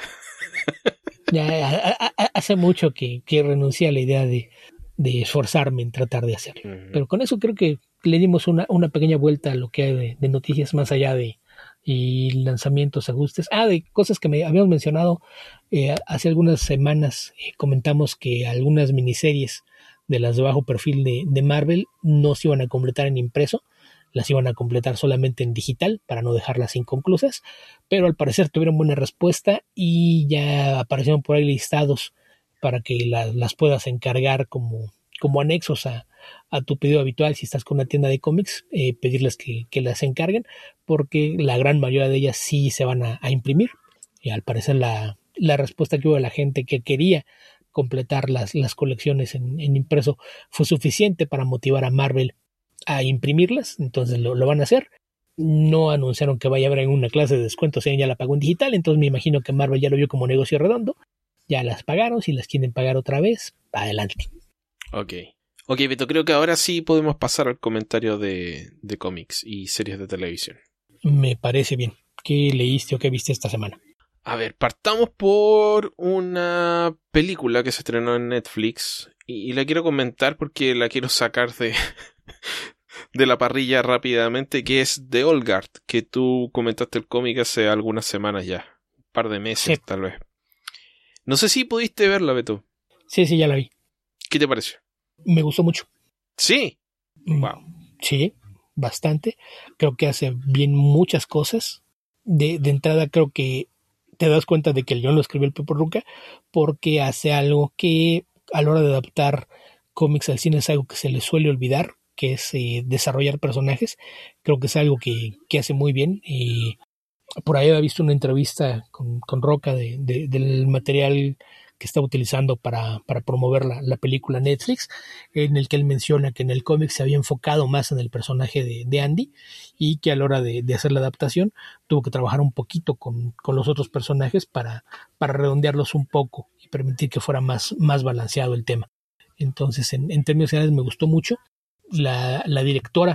Ya a, a, a, hace mucho que, que renuncié a la idea de, de esforzarme en tratar de hacerlo. Uh-huh. Pero con eso creo que le dimos una, una pequeña vuelta a lo que hay de, de noticias más allá de y lanzamientos, ajustes. Ah, de cosas que me habíamos mencionado eh, hace algunas semanas. Eh, comentamos que algunas miniseries de las de bajo perfil de, de Marvel no se iban a completar en impreso, las iban a completar solamente en digital para no dejarlas inconclusas, pero al parecer tuvieron buena respuesta y ya aparecieron por ahí listados para que la, las puedas encargar como, como anexos a, a tu pedido habitual si estás con una tienda de cómics, eh, pedirles que, que las encarguen, porque la gran mayoría de ellas sí se van a, a imprimir. Y al parecer la, la respuesta que hubo de la gente que quería completar las, las colecciones en, en impreso fue suficiente para motivar a Marvel a imprimirlas, entonces lo, lo van a hacer. No anunciaron que vaya a haber una clase de descuento, si ya la pagó en digital, entonces me imagino que Marvel ya lo vio como negocio redondo, ya las pagaron, si las quieren pagar otra vez, adelante. Ok. Ok, Beto, creo que ahora sí podemos pasar al comentario de, de cómics y series de televisión. Me parece bien. ¿Qué leíste o qué viste esta semana? A ver, partamos por una película que se estrenó en Netflix y, y la quiero comentar porque la quiero sacar de, de la parrilla rápidamente, que es The Old Guard, que tú comentaste el cómic hace algunas semanas ya, un par de meses sí. Tal vez. No sé si pudiste verla, Beto. Sí, sí, ya la vi. ¿Qué te pareció? Me gustó mucho. ¿Sí? Mm, wow. Sí, bastante. Creo que hace bien muchas cosas. De, de entrada creo que te das cuenta de que el guion lo escribió el Pepo Ruca porque hace algo que a la hora de adaptar cómics al cine es algo que se le suele olvidar, que es eh, desarrollar personajes. Creo que es algo que, que hace muy bien. Y por ahí había visto una entrevista con, con Roca de, de, del material que está utilizando para, para promover la, la película Netflix, en el que él menciona que en el cómic se había enfocado más en el personaje de, de Andy y que a la hora de, de hacer la adaptación tuvo que trabajar un poquito con, con los otros personajes para, para redondearlos un poco y permitir que fuera más, más balanceado el tema. Entonces, en, en términos generales me gustó mucho. La, la directora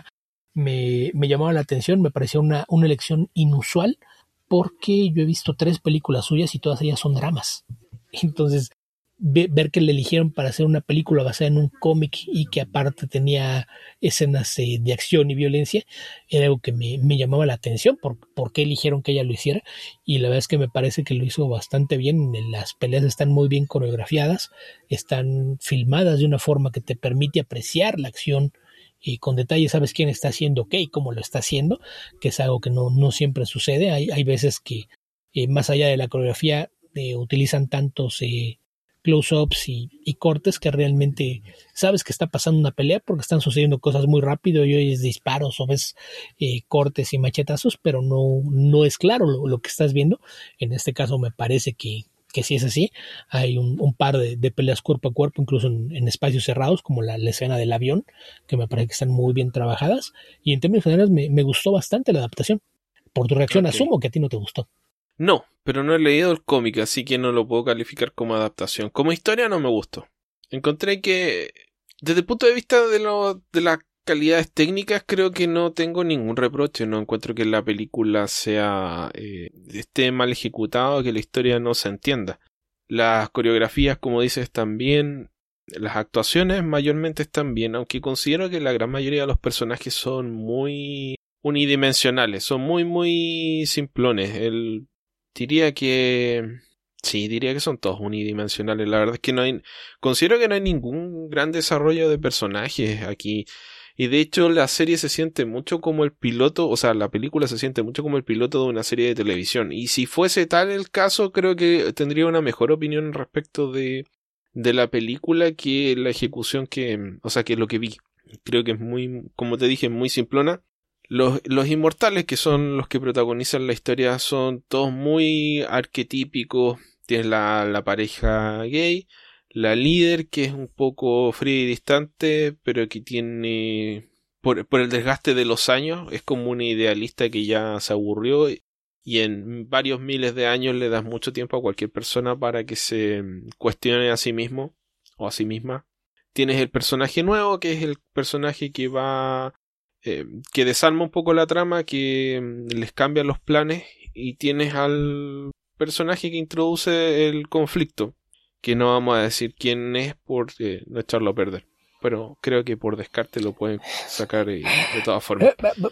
me, me llamaba la atención, me parecía una, una elección inusual, porque yo he visto tres películas suyas y todas ellas son dramas. Entonces, ve, ver que le eligieron para hacer una película basada en un cómic y que aparte tenía escenas eh, de acción y violencia, era algo que me, me llamaba la atención, por, por qué eligieron que ella lo hiciera, y la verdad es que me parece que lo hizo bastante bien. Las peleas están muy bien coreografiadas, están filmadas de una forma que te permite apreciar la acción y con detalle, sabes quién está haciendo qué y cómo lo está haciendo, que es algo que no, no siempre sucede. Hay, hay veces que eh, más allá de la coreografía eh, utilizan tantos eh, close-ups y, y cortes que realmente sabes que está pasando una pelea porque están sucediendo cosas muy rápido y oyes disparos o ves eh, cortes y machetazos, pero no, no es claro lo, lo que estás viendo. En este caso me parece que que si es así, hay un, un par de, de peleas cuerpo a cuerpo, incluso en, en espacios cerrados, como la, la escena del avión, que me parece que están muy bien trabajadas, y en términos generales me, me gustó bastante la adaptación. Por tu reacción, okay, asumo que a ti no te gustó. No, pero no he leído el cómic, así que no lo puedo calificar como adaptación. Como historia no me gustó. Encontré que, desde el punto de vista de, lo, de las calidades técnicas, creo que no tengo ningún reproche. No encuentro que la película sea eh, esté mal ejecutada o que la historia no se entienda. Las coreografías, como dices, están bien. Las actuaciones mayormente están bien, aunque considero que la gran mayoría de los personajes son muy unidimensionales, son muy muy simplones. El, diría que sí, diría que son todos unidimensionales. La verdad es que no hay, considero que no hay ningún gran desarrollo de personajes aquí. Y de hecho la serie se siente mucho como el piloto, o sea, la película se siente mucho como el piloto de una serie de televisión. Y si fuese tal el caso, creo que tendría una mejor opinión respecto de, de la película que la ejecución que, o sea, que lo que vi. Creo que es muy, como te dije, muy simplona. Los, los inmortales, que son los que protagonizan la historia, son todos muy arquetípicos. Tienes la, la pareja gay, la líder, que es un poco fría y distante, pero que tiene, por, por el desgaste de los años, es como una idealista que ya se aburrió y en varios miles de años le das mucho tiempo a cualquier persona para que se cuestione a sí mismo o a sí misma. Tienes el personaje nuevo, que es el personaje que va, eh, que desarma un poco la trama, que les cambia los planes, y tienes al personaje que introduce el conflicto, que no vamos a decir quién es por eh, no echarlo a perder, pero creo que por descarte lo pueden sacar eh, de todas formas.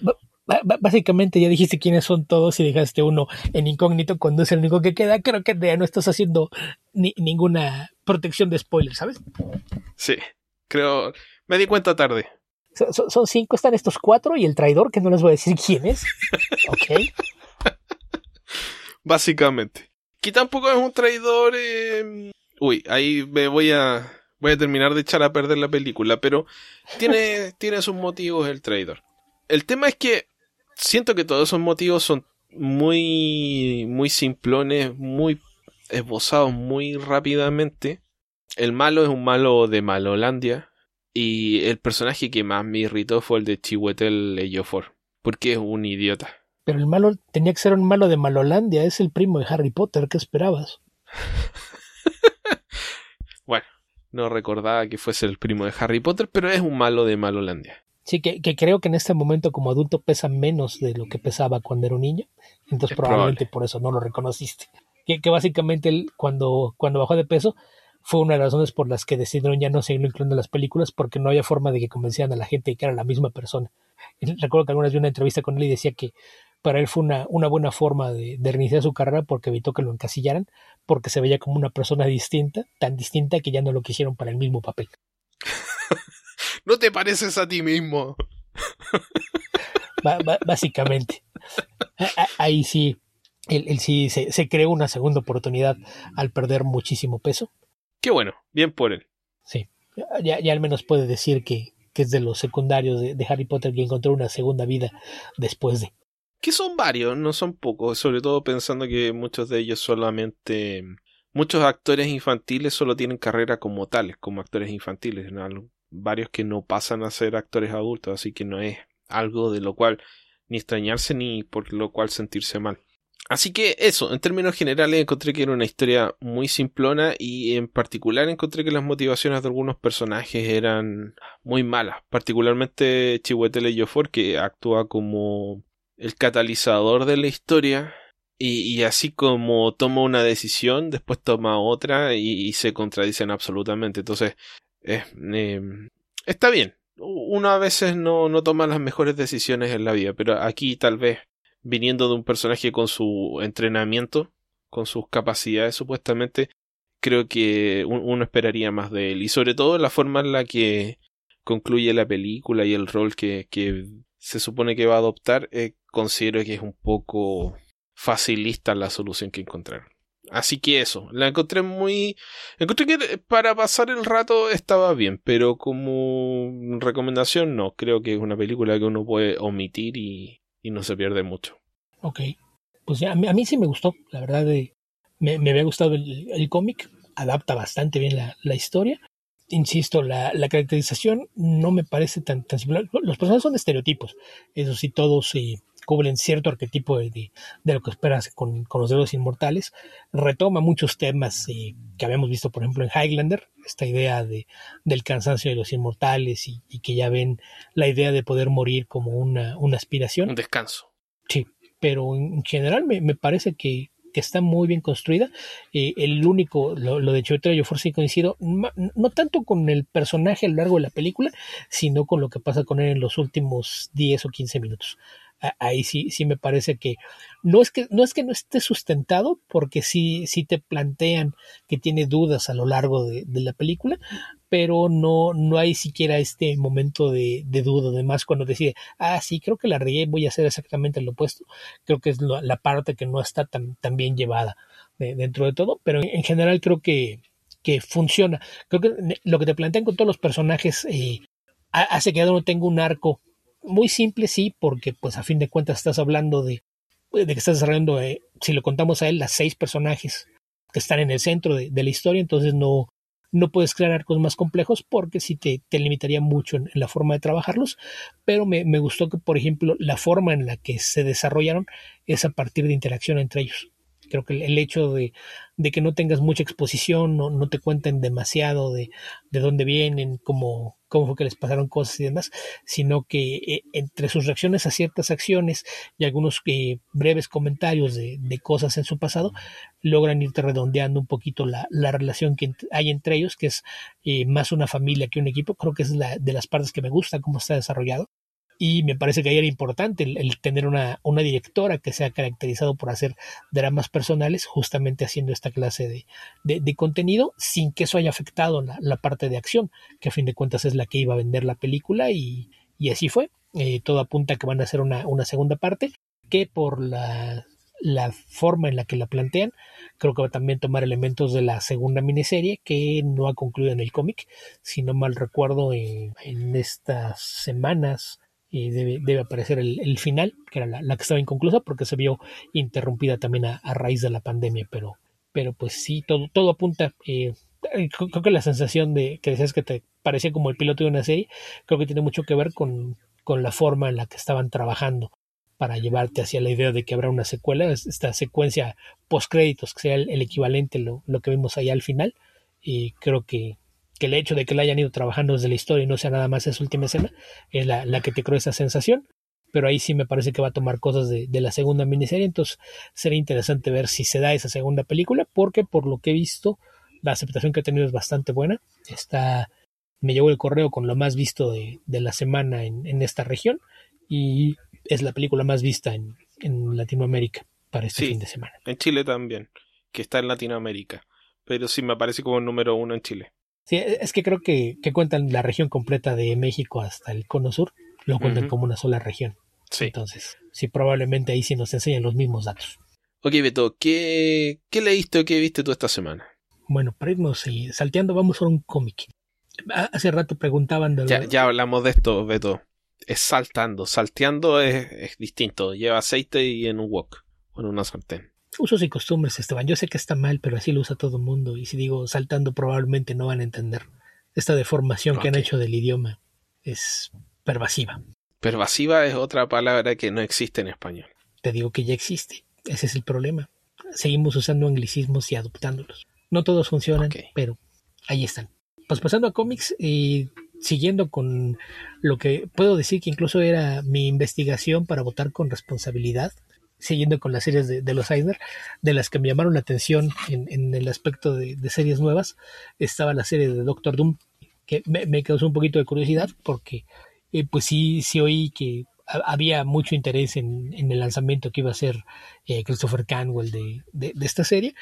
B- básicamente ya dijiste quiénes son todos y dejaste uno en incógnito cuando es el único que queda. Creo que ya no estás haciendo ni, ninguna protección de spoilers, ¿sabes? Sí, creo, me di cuenta tarde. So, so, son cinco, están estos cuatro y el traidor, que no les voy a decir quién es. Ok. Básicamente. Que tampoco es un traidor. Eh... Uy, ahí me voy a voy a terminar de echar a perder la película, pero tiene, tiene sus motivos el traidor. El tema es que siento que todos esos motivos son muy, muy simplones, muy esbozados muy rápidamente. El malo es un malo de Malolandia, y el personaje que más me irritó fue el de Chiwetel Ejiofor, porque es un idiota. Pero el malo tenía que ser un malo de Malolandia, es el primo de Harry Potter, ¿qué esperabas? Bueno, no recordaba que fuese el primo de Harry Potter, pero es un malo de Malolandia. Sí, que, que creo que en este momento como adulto pesa menos de lo que pesaba cuando era un niño, entonces es probablemente probable. Por eso no lo reconociste. Que, que básicamente él, cuando, cuando bajó de peso, fue una de las razones por las que decidieron ya no seguirlo incluyendo en las películas, porque no había forma de que convencieran a la gente de que era la misma persona. Y recuerdo que alguna vez vi una entrevista con él y decía que para él fue una, una buena forma de, de reiniciar su carrera porque evitó que lo encasillaran, porque se veía como una persona distinta, tan distinta que ya no lo quisieron para el mismo papel. No te pareces a ti mismo. B- b- básicamente. Ahí sí, él, él sí se, se creó una segunda oportunidad al perder muchísimo peso. Qué bueno, bien por él. Sí, ya, ya al menos puede decir que, que es de los secundarios de, de Harry Potter que encontró una segunda vida después de. Que son varios, no son pocos, sobre todo pensando que muchos de ellos solamente muchos actores infantiles solo tienen carrera como tales, como actores infantiles, ¿no? Varios que no pasan a ser actores adultos, así que no es algo de lo cual ni extrañarse ni por lo cual sentirse mal. Así que eso, en términos generales encontré que era una historia muy simplona y en particular encontré que las motivaciones de algunos personajes eran muy malas, particularmente Chiwetel Ejiofor, que actúa como el catalizador de la historia y, y así como toma una decisión, después toma otra y, y se contradicen absolutamente. Entonces, eh, eh, está bien. Uno a veces no, no toma las mejores decisiones en la vida, pero aquí tal vez viniendo de un personaje con su entrenamiento, con sus capacidades supuestamente, creo que uno esperaría más de él. Y sobre todo la forma en la que concluye la película y el rol que, que se supone que va a adoptar, eh, considero que es un poco facilista la solución que encontraron. Así que eso, la encontré muy... Encontré que para pasar el rato estaba bien, pero como recomendación no, creo que es una película que uno puede omitir y, y no se pierde mucho. Ok, pues ya, a mí, a mí sí me gustó, la verdad, de, me, me había gustado el, el cómic, adapta bastante bien la, la historia. Insisto, la, la caracterización no me parece tan, tan simple. Los personajes son estereotipos, eso sí, todos eh, cubren cierto arquetipo de, de, de lo que esperas con, con los héroes inmortales. Retoma muchos temas eh, que habíamos visto, por ejemplo, en Highlander, esta idea de, del cansancio de los inmortales y, y que ya ven la idea de poder morir como una, una aspiración. Un descanso. Sí, pero en general me, me parece que, que está muy bien construida. Eh, el único, lo, lo de Chiwetel Ejiofor sí coincido, no, no tanto con el personaje a lo largo de la película, sino con lo que pasa con él en los últimos diez o quince minutos. Ahí sí, sí me parece que no es que no es que no esté sustentado, porque sí, sí te plantean que tiene dudas a lo largo de, de la película, pero no, no hay siquiera este momento de, de duda. Además, cuando decide, ah, sí, creo que la regué, voy a hacer exactamente lo opuesto, creo que es lo, la parte que no está tan, tan bien llevada de, dentro de todo, pero en, en general creo que, que funciona. Creo que lo que te plantean con todos los personajes eh, hace que ya no tenga un arco muy simple, sí, porque pues a fin de cuentas estás hablando de, de que estás desarrollando, eh, si lo contamos a él, las seis personajes que están en el centro de, de la historia, entonces no, no puedes crear arcos más complejos porque sí te, te limitaría mucho en, en la forma de trabajarlos, pero me, me gustó que, por ejemplo, la forma en la que se desarrollaron es a partir de interacción entre ellos. Creo que el, el hecho de, de que no tengas mucha exposición, no, no te cuenten demasiado de, de dónde vienen, cómo, cómo fue que les pasaron cosas y demás, sino que eh, entre sus reacciones a ciertas acciones y algunos eh, breves comentarios de, de cosas en su pasado, logran irte redondeando un poquito la, la relación que hay entre ellos, que es eh, más una familia que un equipo. Creo que es la, de las partes que me gusta cómo está desarrollado. Y me parece que ahí era importante el, el tener una, una directora que sea caracterizado por hacer dramas personales, justamente haciendo esta clase de, de, de contenido, sin que eso haya afectado la, la parte de acción, que a fin de cuentas es la que iba a vender la película, y, y así fue. Eh, todo apunta a que van a hacer una, una segunda parte, que por la, la forma en la que la plantean, creo que va a también tomar elementos de la segunda miniserie, que no ha concluido en el cómic, si no mal recuerdo, en, en estas semanas y debe, debe aparecer el, el final, que era la, la que estaba inconclusa porque se vio interrumpida también a, a raíz de la pandemia, pero, pero pues sí, todo, todo apunta. Eh, creo que la sensación de que decías que te parecía como el piloto de una serie, creo que tiene mucho que ver con, con la forma en la que estaban trabajando para llevarte hacia la idea de que habrá una secuela, esta secuencia post créditos, que sea el, el equivalente lo, lo que vimos ahí al final. Y creo que que el hecho de que la hayan ido trabajando desde la historia y no sea nada más esa última escena es la, la que te creó esa sensación, pero ahí sí me parece que va a tomar cosas de, de la segunda miniserie, entonces sería interesante ver si se da esa segunda película, porque por lo que he visto la aceptación que ha tenido es bastante buena. Está, me llegó el correo con lo más visto de, de la semana en, en esta región, y es la película más vista en, en Latinoamérica para este sí, fin de semana. En Chile también, que está en Latinoamérica, pero sí me aparece como el número uno en Chile. Sí, es que creo que, que cuentan la región completa de México hasta el cono sur, lo cuentan uh-huh. como una sola región. Sí. Entonces, sí, probablemente ahí sí nos enseñan los mismos datos. Ok, Beto, ¿qué, qué leíste o qué viste tú esta semana? Bueno, para irnos y salteando, vamos a un cómic. Hace rato preguntaban de... Ya, ya hablamos de esto, Beto. Es saltando. Salteando es, es distinto. Lleva aceite y en un wok o en una sartén. usos y costumbres, Esteban. Yo sé que está mal, pero así lo usa todo el mundo. Y si digo saltando, probablemente no van a entender. Esta deformación que han Ok. hecho del idioma es pervasiva. Pervasiva es otra palabra que no existe en español. Te digo que ya existe. Ese es el problema. Seguimos usando anglicismos y adoptándolos. No todos funcionan, Ok. pero ahí están. Pues pasando a cómics y siguiendo con lo que puedo decir que incluso era mi investigación para votar con responsabilidad, siguiendo con las series de, de los Eisner, de las que me llamaron la atención en, en el aspecto de, de series nuevas, estaba la serie de Doctor Doom, que me, me causó un poquito de curiosidad porque eh, pues sí, sí oí que había mucho interés en, en el lanzamiento que iba a ser eh, Christopher Canwell de, de, de esta serie,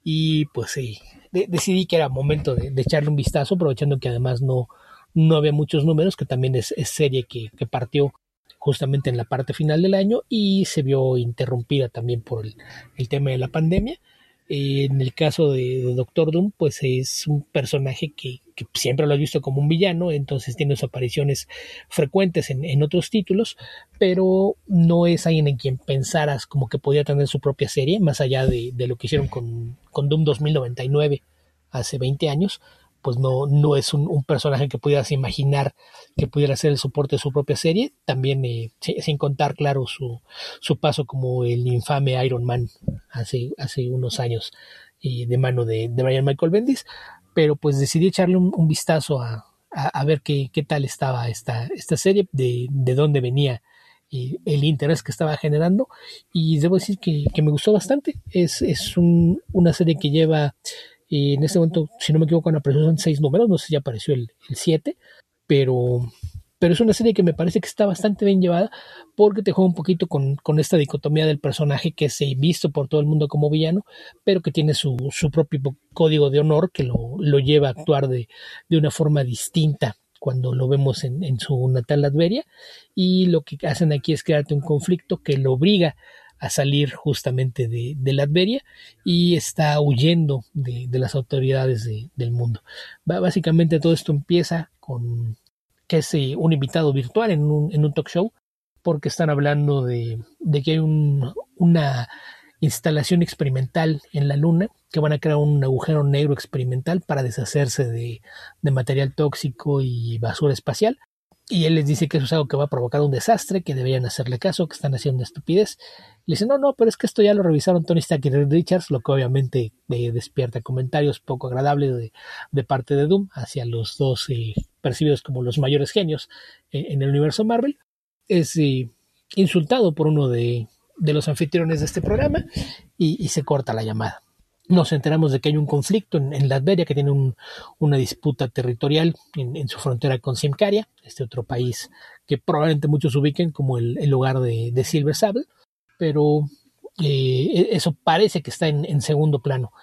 y pues sí, de, decidí que era momento de, de echarle un vistazo, aprovechando que además no, no había muchos números, que también es, es serie que, que partió justamente en la parte final del año y se vio interrumpida también por el, el tema de la pandemia. Eh, en el caso de, de Doctor Doom, pues es un personaje que, que siempre lo has visto como un villano, entonces tiene sus apariciones frecuentes en, en otros títulos, pero no es alguien en quien pensaras como que podía tener su propia serie, más allá de, de lo que hicieron con, con Doom dos mil noventa y nueve hace veinte años. Pues no, no es un, un personaje que pudieras imaginar que pudiera ser el soporte de su propia serie, también eh, sin contar, claro, su, su paso como el infame Iron Man hace, hace unos años, eh, de mano de, de Brian Michael Bendis, pero pues decidí echarle un, un vistazo a, a, a ver qué, qué tal estaba esta, esta serie, de, de dónde venía eh, el interés que estaba generando, y debo decir que, que me gustó bastante. Es, es un, una serie que lleva... Y en este momento, si no me equivoco, aparecieron seis números, no sé si apareció el, el siete, pero, pero es una serie que me parece que está bastante bien llevada porque te juega un poquito con, con esta dicotomía del personaje que es visto por todo el mundo como villano, pero que tiene su, su propio código de honor que lo, lo lleva a actuar de, de una forma distinta cuando lo vemos en, en su natal Latveria, y lo que hacen aquí es crearte un conflicto que lo obliga a salir justamente de, de Latveria y está huyendo de, de las autoridades de, del mundo. B- básicamente todo esto empieza con que es eh, un invitado virtual en un, en un talk show, porque están hablando de, de que hay un, una instalación experimental en la Luna, que van a crear un agujero negro experimental para deshacerse de, de material tóxico y basura espacial. Y él les dice que eso es algo que va a provocar un desastre, que deberían hacerle caso, que están haciendo una estupidez. Le dicen, no, no, pero es que esto ya lo revisaron Tony Stark y Reed Richards, lo que obviamente eh, despierta comentarios poco agradables de, de parte de Doom hacia los dos eh, percibidos como los mayores genios eh, en el universo Marvel. Es eh, insultado por uno de, de los anfitriones de este programa y, y se corta la llamada. Nos enteramos de que hay un conflicto en, en Latveria, que tiene un, una disputa territorial en, en su frontera con Simcaria, este otro país que probablemente muchos ubiquen como el, el lugar de, de Silver Sable, pero eh, eso parece que está en, en segundo plano.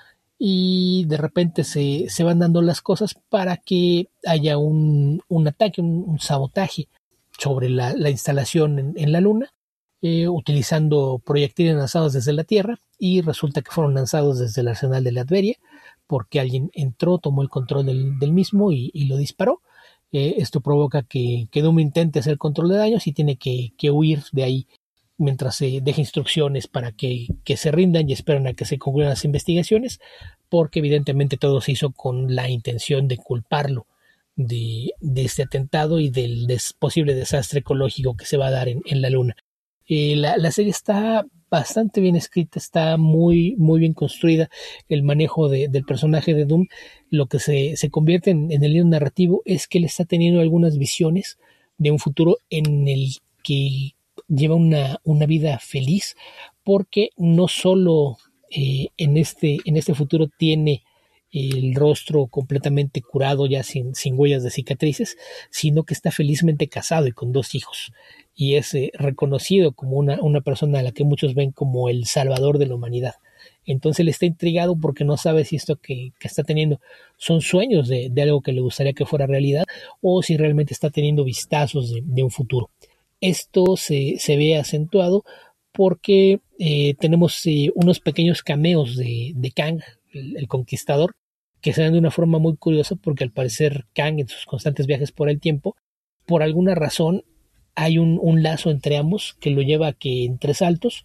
Y de repente se, se van dando las cosas para que haya un, un ataque, un, un sabotaje sobre la, la instalación en, en la Luna, eh, utilizando proyectiles lanzados desde la Tierra, y resulta que fueron lanzados desde el arsenal de Latveria, porque alguien entró, tomó el control del, del mismo y, y lo disparó. Eh, esto provoca que, que Doom intente hacer control de daños y tiene que, que huir de ahí, mientras se deja instrucciones para que, que se rindan y esperan a que se concluyan las investigaciones, porque evidentemente todo se hizo con la intención de culparlo de, de este atentado y del des, posible desastre ecológico que se va a dar en, en la Luna. Eh, la, la serie está bastante bien escrita, está muy, muy bien construida. El manejo de, del personaje de Doom, lo que se, se convierte en, en el hilo narrativo es que él está teniendo algunas visiones de un futuro en el que lleva una, una vida feliz, porque no solo eh, en, este, en este futuro tiene el rostro completamente curado, ya sin, sin huellas de cicatrices, sino que está felizmente casado y con dos hijos, y es eh, reconocido como una, una persona a la que muchos ven como el salvador de la humanidad. Entonces él está intrigado porque no sabe si esto que, que está teniendo son sueños de, de algo que le gustaría que fuera realidad, o si realmente está teniendo vistazos de, de un futuro. Esto se, se ve acentuado porque eh, tenemos eh, unos pequeños cameos de, de Kang, el, el conquistador, que se dan de una forma muy curiosa, porque al parecer Kang, en sus constantes viajes por el tiempo, por alguna razón hay un, un lazo entre ambos que lo lleva a que en tres saltos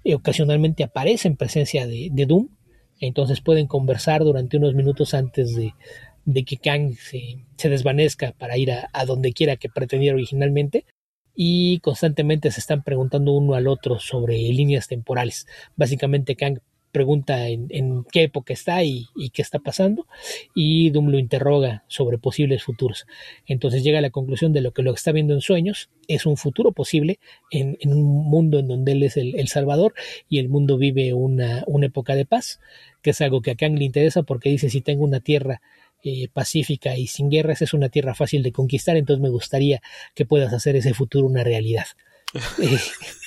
eh, ocasionalmente aparece en presencia de, de Doom, entonces pueden conversar durante unos minutos antes de, de que Kang se, se desvanezca para ir a, a donde quiera que pretendía originalmente, y constantemente se están preguntando uno al otro sobre líneas temporales. Básicamente Kang pregunta en, en qué época está y, y qué está pasando, y Doom lo interroga sobre posibles futuros. Entonces llega a la conclusión de lo que lo que está viendo en sueños es un futuro posible en, en un mundo en donde él es el, el salvador y el mundo vive una, una época de paz, que es algo que a Kang le interesa porque dice: si tengo una tierra eh, pacífica y sin guerras, es una tierra fácil de conquistar, entonces me gustaría que puedas hacer ese futuro una realidad. Eh,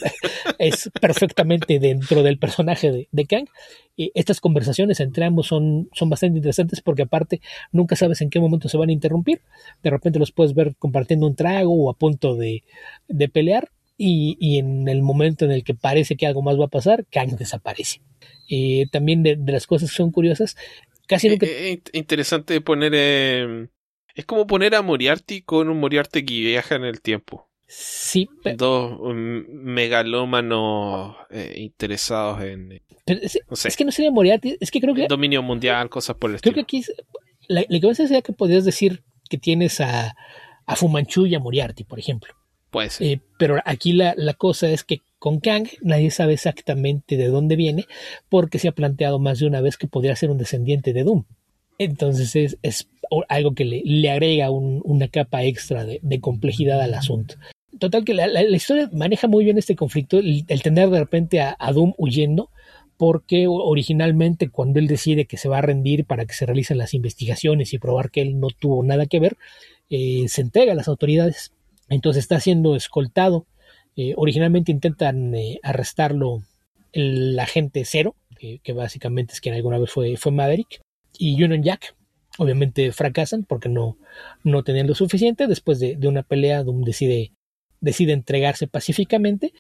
es perfectamente dentro del personaje de, de Kang. Eh, estas conversaciones entre ambos son, son bastante interesantes porque aparte nunca sabes en qué momento se van a interrumpir. De repente los puedes ver compartiendo un trago o a punto de, de pelear, y, y en el momento en el que parece que algo más va a pasar, Kang desaparece. Eh, también de, de las cosas que son curiosas, casi nunca... Es eh, interesante poner... Eh, es como poner a Moriarty con un Moriarty que viaja en el tiempo. Sí, pero, dos um, megalómanos eh, interesados en pero es, no sé, es que no sería Moriarty, es que creo que dominio mundial, cosas por el creo estilo. que aquí la, la que sería que podrías decir que tienes a, a Fu Manchu y a Moriarty, por ejemplo. Puede ser. Eh, pero aquí la, la cosa es que con Kang nadie sabe exactamente de dónde viene, porque se ha planteado más de una vez que podría ser un descendiente de Doom. Entonces es, es algo que le, le agrega un, una capa extra de, de complejidad al asunto. Total que la, la, la historia maneja muy bien este conflicto, el, el tener de repente a, a Doom huyendo, porque originalmente cuando él decide que se va a rendir para que se realicen las investigaciones y probar que él no tuvo nada que ver, eh, se entrega a las autoridades. Entonces está siendo escoltado. Eh, originalmente intentan eh, arrestarlo el agente Cero, que, que básicamente es quien alguna vez fue, fue Maverick, y Union Jack. Obviamente fracasan porque no, no tenían lo suficiente. Después de, de una pelea, Doom decide, decide entregarse pacíficamente,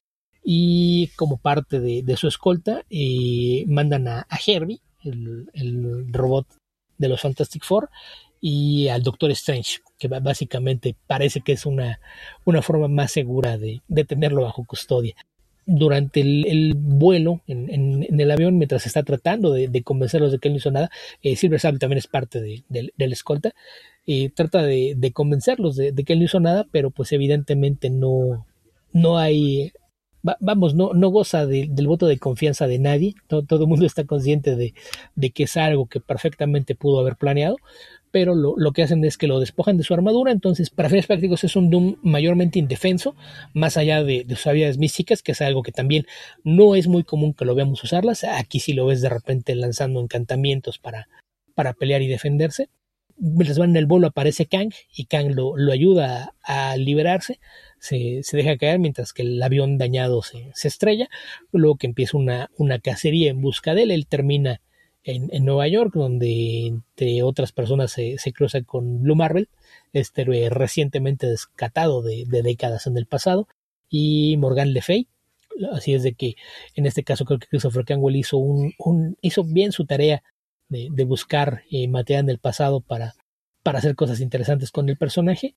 y como parte de, de su escolta eh, mandan a, a Herbie, el, el robot de los Fantastic Four, y al Doctor Strange, que básicamente parece que es una, una forma más segura de, de tenerlo bajo custodia. Durante el, el vuelo en, en, en el avión, mientras está tratando de, de convencerlos de que él no hizo nada, eh, Silver Sable también es parte de, de, de la escolta, eh, trata de, de convencerlos de, de que él no hizo nada, pero pues evidentemente no, no hay... Va, vamos, no, no goza de, del voto de confianza de nadie. Todo, todo el mundo está consciente de, de que es algo que perfectamente pudo haber planeado, pero lo, lo que hacen es que lo despojan de su armadura. Entonces, para fines prácticos, es un Doom mayormente indefenso, más allá de, de sus habilidades místicas, que es algo que también no es muy común que lo veamos usarlas. Aquí sí lo ves de repente lanzando encantamientos para, para pelear y defenderse. Mientras van en el vuelo aparece Kang, y Kang lo, lo ayuda a, a liberarse. Se, se deja caer mientras que el avión dañado se, se estrella. Luego que empieza una, una cacería en busca de él. Él termina en, en Nueva York, donde entre otras personas se, se cruza con Blue Marvel, este héroe recientemente descatado de, de décadas en el pasado, y Morgan Le Fay. Así es de que en este caso creo que Christopher Cantwell hizo, un, un, hizo bien su tarea de, de buscar eh, material en el pasado para, para hacer cosas interesantes con el personaje.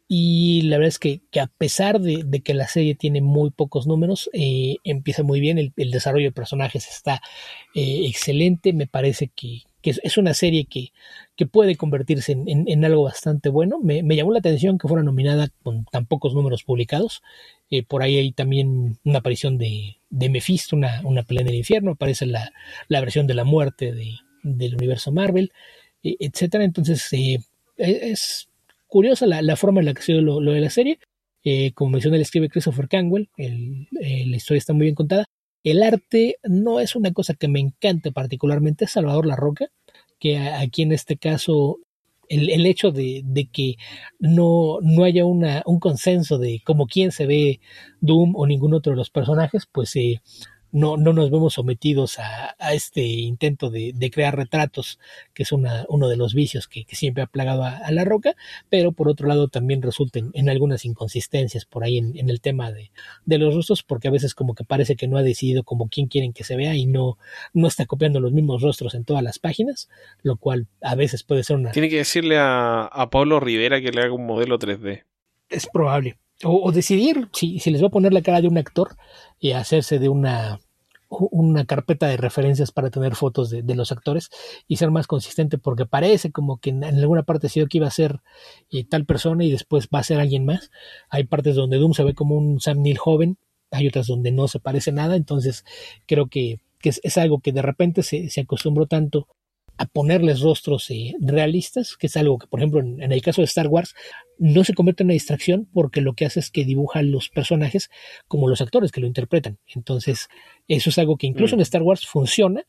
Y la verdad es que, que a pesar de, de que la serie tiene muy pocos números, eh, empieza muy bien. El, el desarrollo de personajes está eh, excelente. Me parece que, que es, es una serie que, que puede convertirse en, en, en algo bastante bueno. Me, me llamó la atención que fuera nominada con tan pocos números publicados. Eh, por ahí hay también una aparición de, de Mephisto, una, una pelea en el infierno. Aparece la, la versión de la muerte de, del universo Marvel, eh, etcétera. Entonces eh, es curiosa la, la forma en la que se dio lo, lo de la serie. Eh, como mencioné, le escribe Christopher Cantwell. El, eh, la historia está muy bien contada. El arte no es una cosa que me encante particularmente. Es Salvador Larroca, que a, aquí en este caso el, el hecho de, de que no, no haya una, un consenso de como quién se ve Doom o ningún otro de los personajes, pues eh, No, no nos vemos sometidos a, a este intento de, de crear retratos, que es una, uno de los vicios que, que siempre ha plagado a, a La Roca, pero por otro lado también resulta en, en algunas inconsistencias por ahí en, en el tema de, de los rostros, porque a veces como que parece que no ha decidido como quién quieren que se vea y no, no está copiando los mismos rostros en todas las páginas, lo cual a veces puede ser una... Tiene que decirle a, a Pablo Rivera que le haga un modelo tres D. Es probable. O, o decidir si, si les va a poner la cara de un actor y hacerse de una una carpeta de referencias para tener fotos de, de los actores y ser más consistente, porque parece como que en, en alguna parte ha sido que iba a ser eh, tal persona y después va a ser alguien más. Hay partes donde Doom se ve como un Sam Neill joven, hay otras donde no se parece nada, entonces creo que, que es, es algo que de repente se, se acostumbró tanto a ponerles rostros eh, realistas, que es algo que, por ejemplo, en, en el caso de Star Wars, no se convierte en una distracción porque lo que hace es que dibuja los personajes como los actores que lo interpretan. Entonces, eso es algo que incluso mm. en Star Wars funciona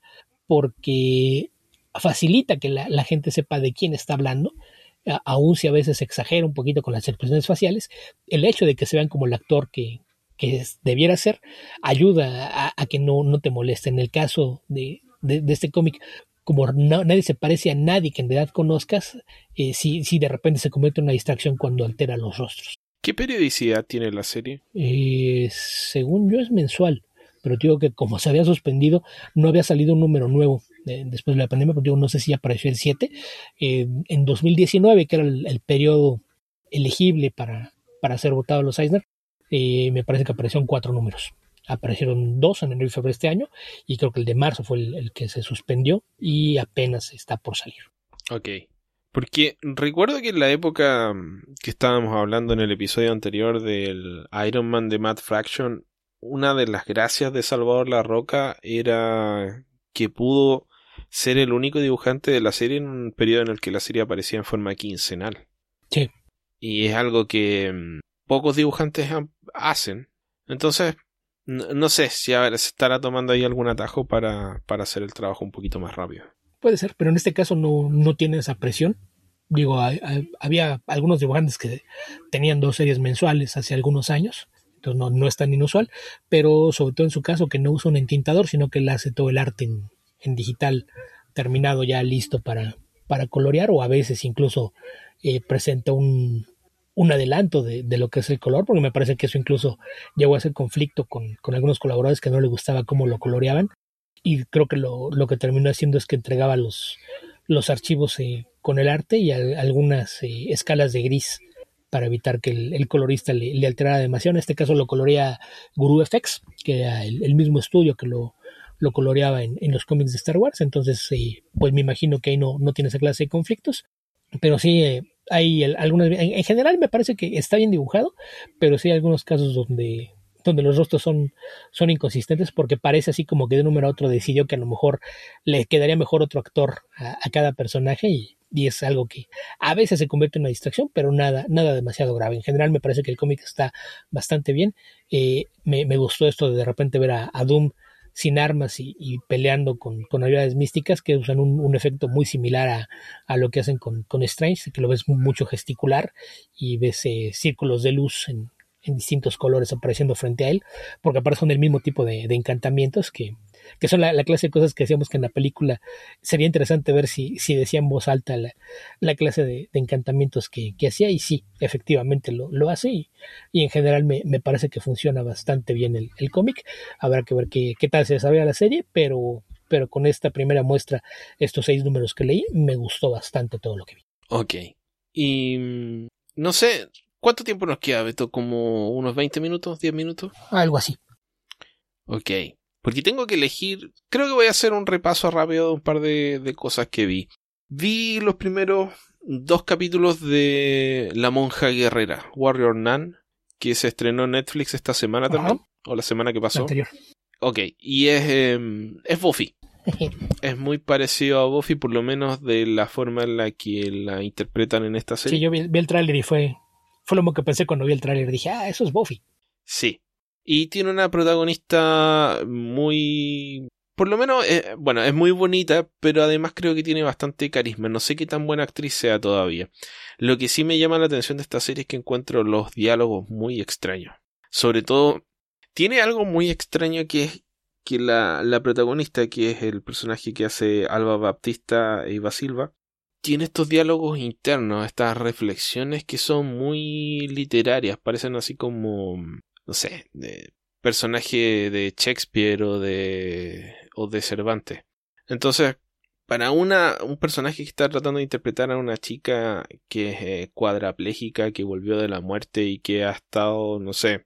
porque facilita que la, la gente sepa de quién está hablando, a, aun si a veces se exagera un poquito con las expresiones faciales. El hecho de que se vean como el actor que, que es, debiera ser ayuda a, a que no, no te moleste. En el caso de, de, de este cómic, como no, nadie se parece a nadie que en realidad conozcas, eh, sí, sí de repente se convierte en una distracción cuando altera los rostros. ¿Qué periodicidad tiene la serie? Eh, según yo es mensual, pero digo que como se había suspendido, no había salido un número nuevo eh, después de la pandemia, pero digo, no sé si apareció el siete. Eh, en dos mil diecinueve, que era el, el periodo elegible para, para ser votado a los Eisner, eh, me parece que aparecieron cuatro números. Aparecieron dos en enero y febrero de este año y creo que el de marzo fue el, el que se suspendió y apenas está por salir. Ok, porque recuerdo que en la época que estábamos hablando en el episodio anterior del Iron Man de Matt Fraction, una de las gracias de Salvador La Roca era que pudo ser el único dibujante de la serie en un periodo en el que la serie aparecía en forma quincenal. Sí. Y es algo que pocos dibujantes hacen. Entonces, no, no sé si a ver, se estará tomando ahí algún atajo para, para hacer el trabajo un poquito más rápido. Puede ser, pero en este caso no, no tiene esa presión. Digo, hay, hay, había algunos dibujantes que tenían dos series mensuales hace algunos años, entonces no, no es tan inusual, pero sobre todo en su caso que no usa un entintador, sino que él hace todo el arte en, en digital terminado ya listo para, para colorear, o a veces incluso eh, presenta un, un adelanto de, de lo que es el color, porque me parece que eso incluso llegó a ser conflicto con, con algunos colaboradores que no les gustaba cómo lo coloreaban, y creo que lo, lo que terminó haciendo es que entregaba los, los archivos eh, con el arte y a, algunas eh, escalas de gris para evitar que el, el colorista le, le alterara demasiado. En este caso lo colorea Guru F X, que era el, el mismo estudio que lo, lo coloreaba en, en los cómics de Star Wars, entonces eh, pues me imagino que ahí no, no tiene esa clase de conflictos, pero sí eh, hay el, algunas, en, en general me parece que está bien dibujado, pero sí hay algunos casos donde donde los rostros son, son inconsistentes, porque parece así como que de un número a otro decidió que a lo mejor le quedaría mejor otro actor a, a cada personaje, y, y es algo que a veces se convierte en una distracción, pero nada, nada demasiado grave. En general me parece que el cómic está bastante bien. Eh, me, me gustó esto de de repente ver a, a Doom sin armas y, y peleando con, con habilidades místicas que usan un, un efecto muy similar a, a lo que hacen con, con Strange, que lo ves mucho gesticular y ves eh, círculos de luz en en distintos colores apareciendo frente a él, porque aparte son del mismo tipo de, de encantamientos que, que son la, la clase de cosas que decíamos que en la película sería interesante ver si, si decía en voz alta la, la clase de, de encantamientos que, que hacía, y sí, efectivamente lo, lo hace, y, y en general me, me parece que funciona bastante bien el, el cómic. Habrá que ver qué, qué tal se desarrolla la serie, pero, pero con esta primera muestra, estos seis números que leí, me gustó bastante todo lo que vi. Ok, y no sé, ¿cuánto tiempo nos queda, Beto? ¿Como unos veinte minutos? ¿diez minutos? Algo así. Ok. Porque tengo que elegir... Creo que voy a hacer un repaso rápido de un par de, de cosas que vi. Vi los primeros dos capítulos de La Monja Guerrera, Warrior Nun, que se estrenó en Netflix esta semana también. Ajá. O la semana que pasó. La anterior. Ok. Y es, eh, es Buffy. Es muy parecido a Buffy, por lo menos de la forma en la que la interpretan en esta serie. Sí, yo vi, vi el tráiler y fue... Fue lo que pensé cuando vi el tráiler. Dije, ah, eso es Buffy. Sí. Y tiene una protagonista muy... Por lo menos, eh, bueno, es muy bonita, pero además creo que tiene bastante carisma. No sé qué tan buena actriz sea todavía. Lo que sí me llama la atención de esta serie es que encuentro los diálogos muy extraños. Sobre todo, tiene algo muy extraño que es que la, la protagonista, que es el personaje que hace Alba Baptista e Eva Silva, tiene estos diálogos internos, estas reflexiones que son muy literarias, parecen así como, no sé, de personaje de Shakespeare o de, o de Cervantes. Entonces, para una, un personaje que está tratando de interpretar a una chica que es eh, cuadraplégica, que volvió de la muerte y que ha estado, no sé,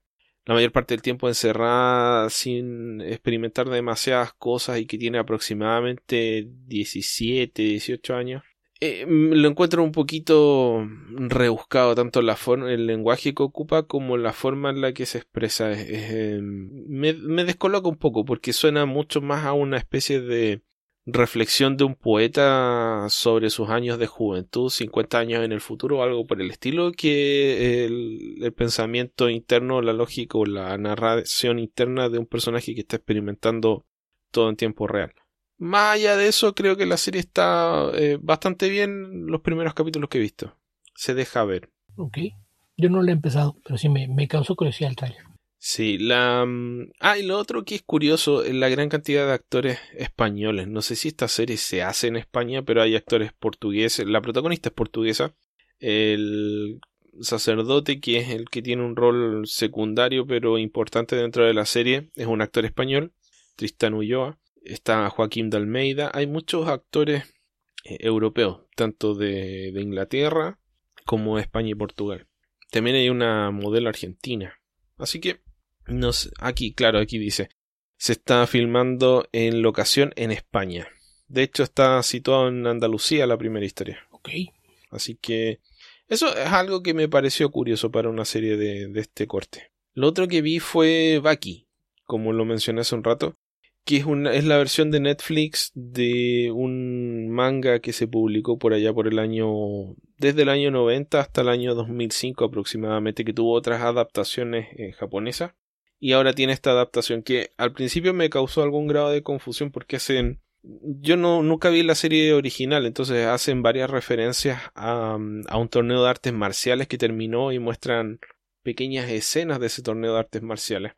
la mayor parte del tiempo encerrada sin experimentar demasiadas cosas y que tiene aproximadamente diecisiete, dieciocho años. Eh, lo encuentro un poquito rebuscado, tanto la forma, el lenguaje que ocupa como la forma en la que se expresa. Es, es, eh, me, me descoloca un poco porque suena mucho más a una especie de reflexión de un poeta sobre sus años de juventud, cincuenta años en el futuro o algo por el estilo, que el, el pensamiento interno, la lógica o la narración interna de un personaje que está experimentando todo en tiempo real. Más allá de eso, creo que la serie está eh, bastante bien los primeros capítulos que he visto. Se deja ver. Ok. Yo no lo he empezado, pero sí me, me causó curiosidad el tráiler. Sí, la... Ah, y lo otro que es curioso es la gran cantidad de actores españoles. No sé si esta serie se hace en España, pero hay actores portugueses. La protagonista es portuguesa. El sacerdote, que es el que tiene un rol secundario pero importante dentro de la serie, es un actor español, Tristán Ulloa. Está Joaquín de Almeida. Hay muchos actores eh, europeos, tanto de, de Inglaterra como de España y Portugal. También hay una modelo argentina. Así que, no sé, aquí, claro, aquí dice, se está filmando en locación en España. De hecho, está situado en Andalucía la primera historia. Ok. Así que, eso es algo que me pareció curioso para una serie de, de este corte. Lo otro que vi fue Baki, como lo mencioné hace un rato, que es, una, es la versión de Netflix de un manga que se publicó por allá por el año, desde el año noventa hasta el año dos mil cinco aproximadamente, que tuvo otras adaptaciones eh, japonesas, y ahora tiene esta adaptación que al principio me causó algún grado de confusión porque hacen, yo no nunca vi la serie original, entonces hacen varias referencias a, a un torneo de artes marciales que terminó y muestran pequeñas escenas de ese torneo de artes marciales.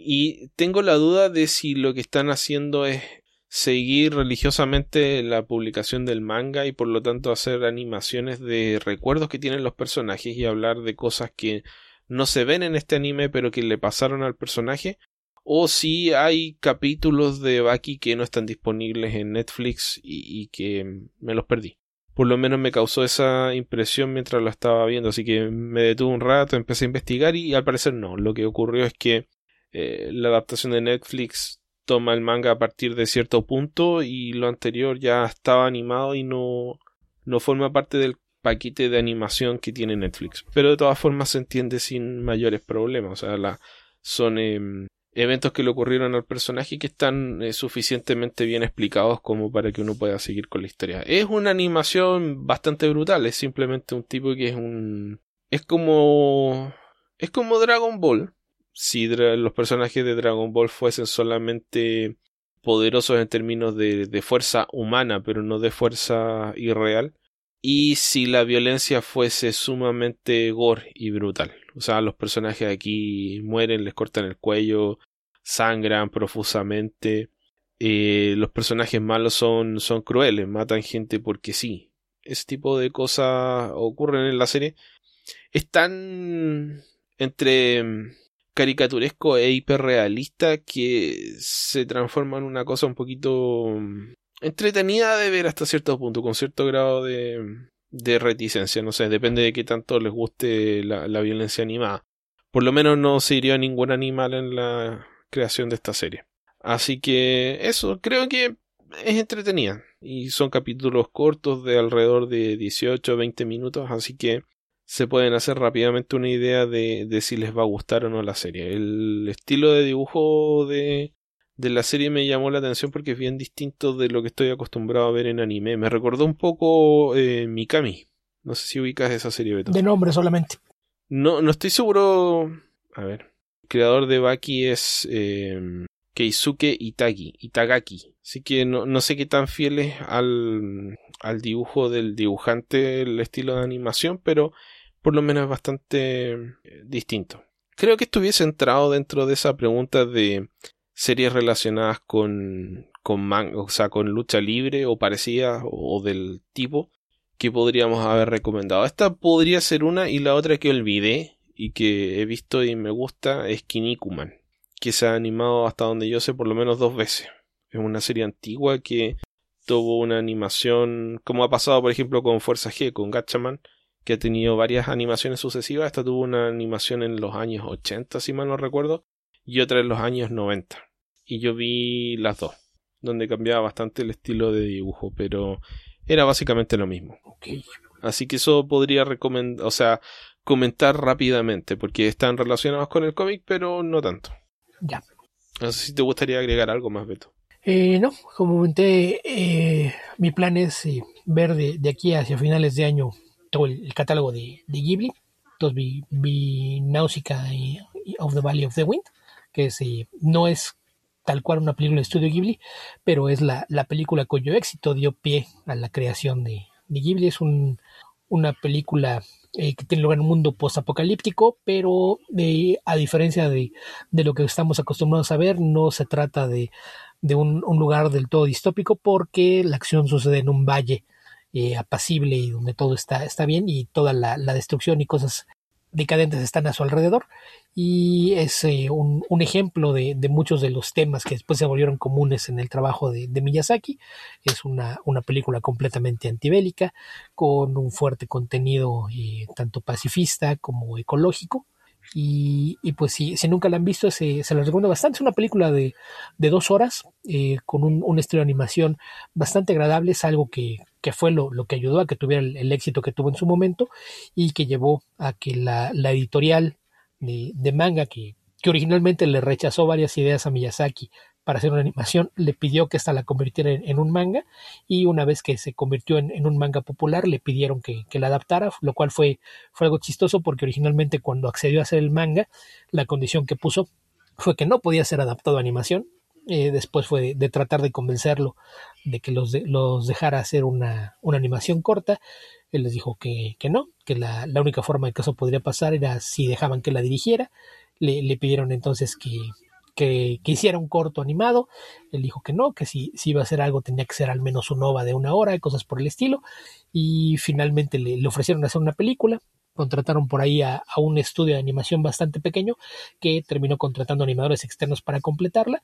Y tengo la duda de si lo que están haciendo es seguir religiosamente la publicación del manga y por lo tanto hacer animaciones de recuerdos que tienen los personajes y hablar de cosas que no se ven en este anime pero que le pasaron al personaje, o si hay capítulos de Baki que no están disponibles en Netflix y, y que me los perdí. Por lo menos me causó esa impresión mientras lo estaba viendo, así que me detuve un rato, empecé a investigar y al parecer no. Lo que ocurrió es que Eh, la adaptación de Netflix toma el manga a partir de cierto punto y lo anterior ya estaba animado y no, no forma parte del paquete de animación que tiene Netflix. Pero de todas formas se entiende sin mayores problemas. O sea, la, son eh, eventos que le ocurrieron al personaje que están eh, suficientemente bien explicados como para que uno pueda seguir con la historia. Es una animación bastante brutal. Es simplemente un tipo que es un... Es como... Es como Dragon Ball. Si dra- los personajes de Dragon Ball fuesen solamente poderosos en términos de, de fuerza humana, pero no de fuerza irreal, y si la violencia fuese sumamente gore y brutal. O sea, los personajes aquí mueren, les cortan el cuello, sangran profusamente. Eh, los personajes malos son, son crueles, matan gente porque sí. Ese tipo de cosas ocurren en la serie. Están entre caricaturesco e hiperrealista que se transforma en una cosa un poquito entretenida de ver hasta cierto punto, con cierto grado de, de reticencia. No sé, depende de qué tanto les guste la, la violencia animada. Por lo menos no se hirió a ningún animal en la creación de esta serie. Así que eso, creo que es entretenida. Y son capítulos cortos de alrededor de dieciocho a veinte minutos, así que se pueden hacer rápidamente una idea de, de si les va a gustar o no la serie. El estilo de dibujo de, de la serie me llamó la atención porque es bien distinto de lo que estoy acostumbrado a ver en anime. Me recordó un poco eh, Mikami. No sé si ubicas esa serie, Beto. De nombre solamente. No, no estoy seguro. A ver. El creador de Baki es eh, Keisuke Itagi, Itagaki. Así que no, no sé qué tan fiel es al, al dibujo del dibujante, el estilo de animación, pero por lo menos es bastante eh, distinto. Creo que estuviese entrado dentro de esa pregunta de series relacionadas con, con man, o sea, con lucha libre o parecidas o, o del tipo que podríamos haber recomendado. Esta podría ser una, y la otra que olvidé y que he visto y me gusta es Kinnikuman, que se ha animado hasta donde yo sé por lo menos dos veces. Es una serie antigua que tuvo una animación como ha pasado por ejemplo con Fuerza G, con Gatchaman, que ha tenido varias animaciones sucesivas. Esta tuvo una animación en los años ochenta, si mal no recuerdo, y otra en los años noventa. Y yo vi las dos, donde cambiaba bastante el estilo de dibujo, pero era básicamente lo mismo. Okay. Así que eso podría recomendar, o sea, comentar rápidamente, porque están relacionados con el cómic, pero no tanto. Ya. No sé si te gustaría agregar algo más, Beto. Eh, no, como comenté, eh, mi plan es eh, ver de, de aquí hacia finales de año todo el, el catálogo de, de Ghibli. Entonces vi, vi Nausicaa y, y Of the Valley of the Wind, que es, eh, no es tal cual una película de estudio Ghibli, pero es la, la película cuyo éxito dio pie a la creación de, de Ghibli. Es un, una película eh, que tiene lugar en un mundo postapocalíptico, pero eh, a diferencia de, de lo que estamos acostumbrados a ver, no se trata de de un, un lugar del todo distópico, porque la acción sucede en un valle eh, apacible y donde todo está, está bien, y toda la, la destrucción y cosas decadentes están a su alrededor, y es eh, un, un ejemplo de, de muchos de los temas que después se volvieron comunes en el trabajo de, de Miyazaki. Es una, una película completamente antibélica, con un fuerte contenido eh, tanto pacifista como ecológico. Y, y pues si, si nunca la han visto, se, se la recomiendo bastante. Es una película de, de dos horas eh, con un, un estilo de animación bastante agradable. Es algo que, que fue lo, lo que ayudó a que tuviera el, el éxito que tuvo en su momento, y que llevó a que la, la editorial de, de manga, que, que originalmente le rechazó varias ideas a Miyazaki para hacer una animación, le pidió que esta la convirtiera en, en un manga, y una vez que se convirtió en, en un manga popular, le pidieron que, que la adaptara, lo cual fue, fue algo chistoso, porque originalmente cuando accedió a hacer el manga, la condición que puso fue que no podía ser adaptado a animación. Eh, después fue de, de tratar de convencerlo de que los, de, los dejara hacer una, una animación corta. Él les dijo que, que no, que la, la única forma de que eso podría pasar era si dejaban que la dirigiera. Le, le pidieron entonces que Que, que hiciera un corto animado. Él dijo que no, que si, si iba a hacer algo tenía que ser al menos un ova de una hora y cosas por el estilo, y finalmente le, le ofrecieron hacer una película. Contrataron por ahí a, a un estudio de animación bastante pequeño, que terminó contratando animadores externos para completarla,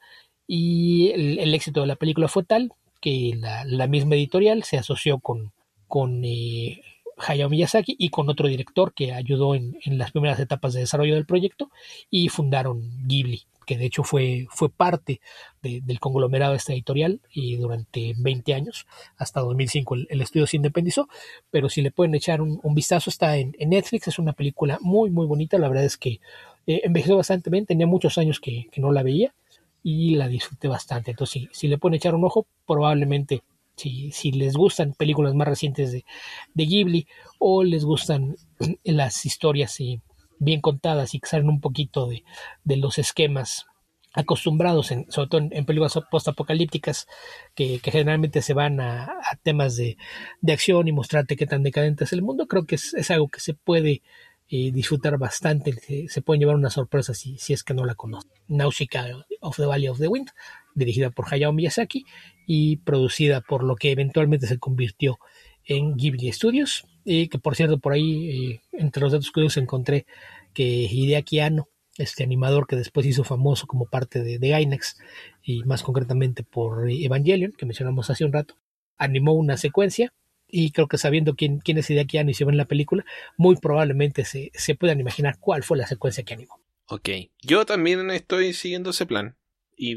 y el, el éxito de la película fue tal que la, la misma editorial se asoció con, con eh, Hayao Miyazaki y con otro director que ayudó en, en las primeras etapas de desarrollo del proyecto, y fundaron Ghibli, que de hecho fue, fue parte de, del conglomerado de esta editorial, y durante veinte años, hasta dos mil cinco el, el estudio se independizó. Pero si le pueden echar un, un vistazo, está en, en Netflix. Es una película muy muy bonita, la verdad es que eh, envejeció bastante bien, tenía muchos años que, que no la veía, y la disfruté bastante. Entonces si, si le pueden echar un ojo, probablemente si, si les gustan películas más recientes de, de Ghibli, o les gustan las historias y bien contadas y que salen un poquito de, de los esquemas acostumbrados, en, sobre todo en, en películas postapocalípticas, que, que generalmente se van a, a temas de, de acción y mostrarte qué tan decadente es el mundo, creo que es, es algo que se puede eh, disfrutar bastante. Se, se pueden llevar una sorpresa si, si es que no la conocen. Nausicaa of the Valley of the Wind, dirigida por Hayao Miyazaki y producida por lo que eventualmente se convirtió en Ghibli Studios, y que por cierto por ahí eh, entre los datos curiosos encontré que Hideaki Anno, este animador que después hizo famoso como parte de, de Gainax, y más concretamente por Evangelion, que mencionamos hace un rato, animó una secuencia, y creo que sabiendo quién, quién es Hideaki Anno y se ve en la película, muy probablemente se, se puedan imaginar cuál fue la secuencia que animó. Ok, yo también estoy siguiendo ese plan, y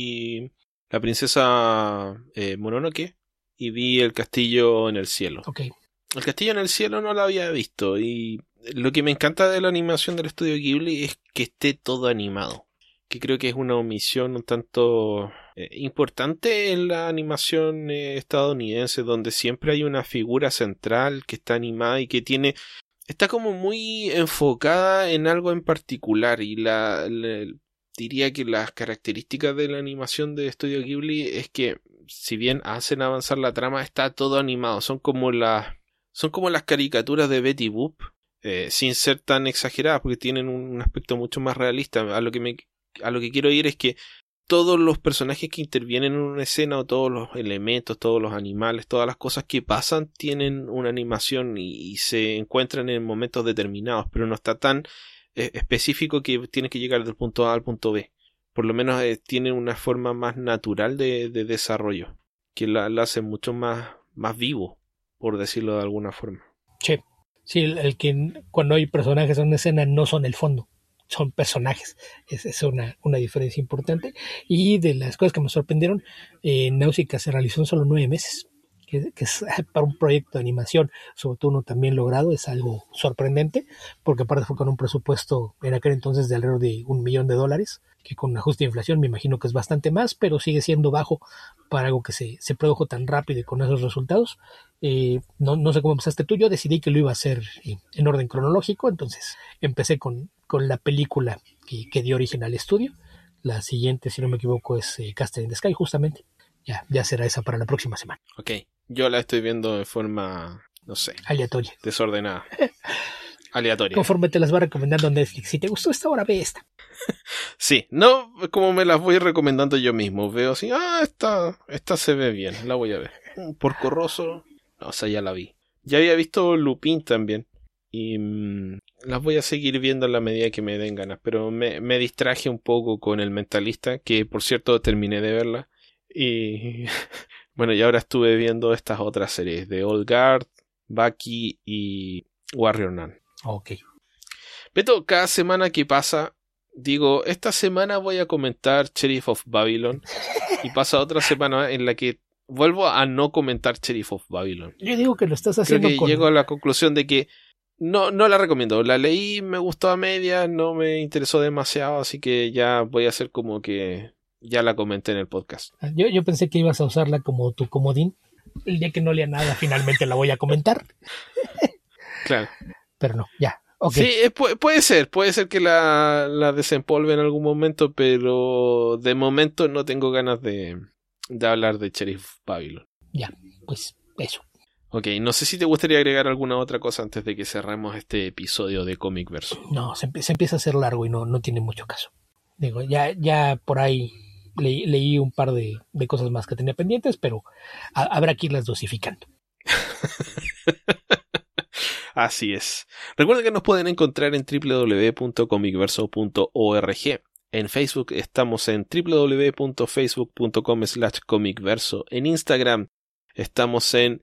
vi La princesa eh, Mononoke, y vi El castillo en el cielo. Okay. El castillo en el cielo no lo había visto, y lo que me encanta de la animación del estudio Ghibli es que esté todo animado, que creo que es una omisión un tanto eh, importante en la animación eh, estadounidense, donde siempre hay una figura central que está animada y que tiene está como muy enfocada en algo en particular, y la, la diría que las características de la animación de Estudio Ghibli es que si bien hacen avanzar la trama, está todo animado. Son como las son como las caricaturas de Betty Boop, eh, sin ser tan exageradas, porque tienen un aspecto mucho más realista. A lo que me a lo que quiero ir es que todos los personajes que intervienen en una escena, o todos los elementos, todos los animales, todas las cosas que pasan, tienen una animación y, y se encuentran en momentos determinados, pero no está tan eh, específico que tiene que llegar del punto A al punto B. Por lo menos eh, tiene una forma más natural de, de desarrollo, que la, la hace mucho más, más vivo, por decirlo de alguna forma. Sí, Sí, el, el que cuando hay personajes en una escena no son el fondo, son personajes. Esa es una, una diferencia importante. Y de las cosas que me sorprendieron, eh, Náusica se realizó en solo nueve meses. Que, que es para un proyecto de animación, sobre todo uno también logrado, es algo sorprendente, porque aparte fue con un presupuesto en aquel entonces de alrededor de un millón de dólares, que con un ajuste de inflación me imagino que es bastante más, pero sigue siendo bajo para algo que se, se produjo tan rápido y con esos resultados. Eh, no, no sé cómo empezaste tú, yo decidí que lo iba a hacer en, en orden cronológico, entonces empecé con, con la película que, que dio origen al estudio. La siguiente, si no me equivoco, es eh, Castle in the Sky, justamente. Ya, ya será esa para la próxima semana. Ok, yo la estoy viendo de forma, no sé, aleatoria, desordenada, aleatoria. Conforme te las va recomendando Netflix. Si te gustó esta, ahora ve esta. Sí, no como me las voy recomendando yo mismo. Veo así, ah, esta, esta se ve bien, la voy a ver. Porco Rosso, no, o sea, ya la vi. Ya había visto Lupin también. Y mmm, las voy a seguir viendo a la medida que me den ganas. Pero me, me distraje un poco con El Mentalista, que por cierto terminé de verla. Y bueno, y ahora estuve viendo estas otras series de Old Guard, Bucky y Warrior Nun. Ok. Beto, cada semana que pasa, digo, esta semana voy a comentar Sheriff of Babylon. Y pasa otra semana en la que vuelvo a no comentar Sheriff of Babylon. Yo digo que lo estás haciendo Creo que con... llego a la conclusión de que no, no la recomiendo. La leí, me gustó a medias, no me interesó demasiado, así que ya voy a hacer como que ya la comenté en el podcast. Yo, yo pensé que ibas a usarla como tu comodín. El día que no lea nada, finalmente la voy a comentar. Claro. Pero no, ya. Okay. Sí, eh, pu- puede ser, puede ser que la, la desempolve en algún momento, pero de momento no tengo ganas de, de hablar de Sheriff Babylon. Ya, pues eso. Ok, no sé si te gustaría agregar alguna otra cosa antes de que cerremos este episodio de Comic Verso. No, se, se empieza a hacer largo y no, no tiene mucho caso. Digo, ya, ya por ahí le, leí un par de, de cosas más que tenía pendientes, pero a, habrá que irlas dosificando. Así es. Recuerden que nos pueden encontrar en doble u doble u doble u punto comic verso punto org. En Facebook estamos en doble u doble u doble u punto facebook punto com slash comicverso. En Instagram estamos en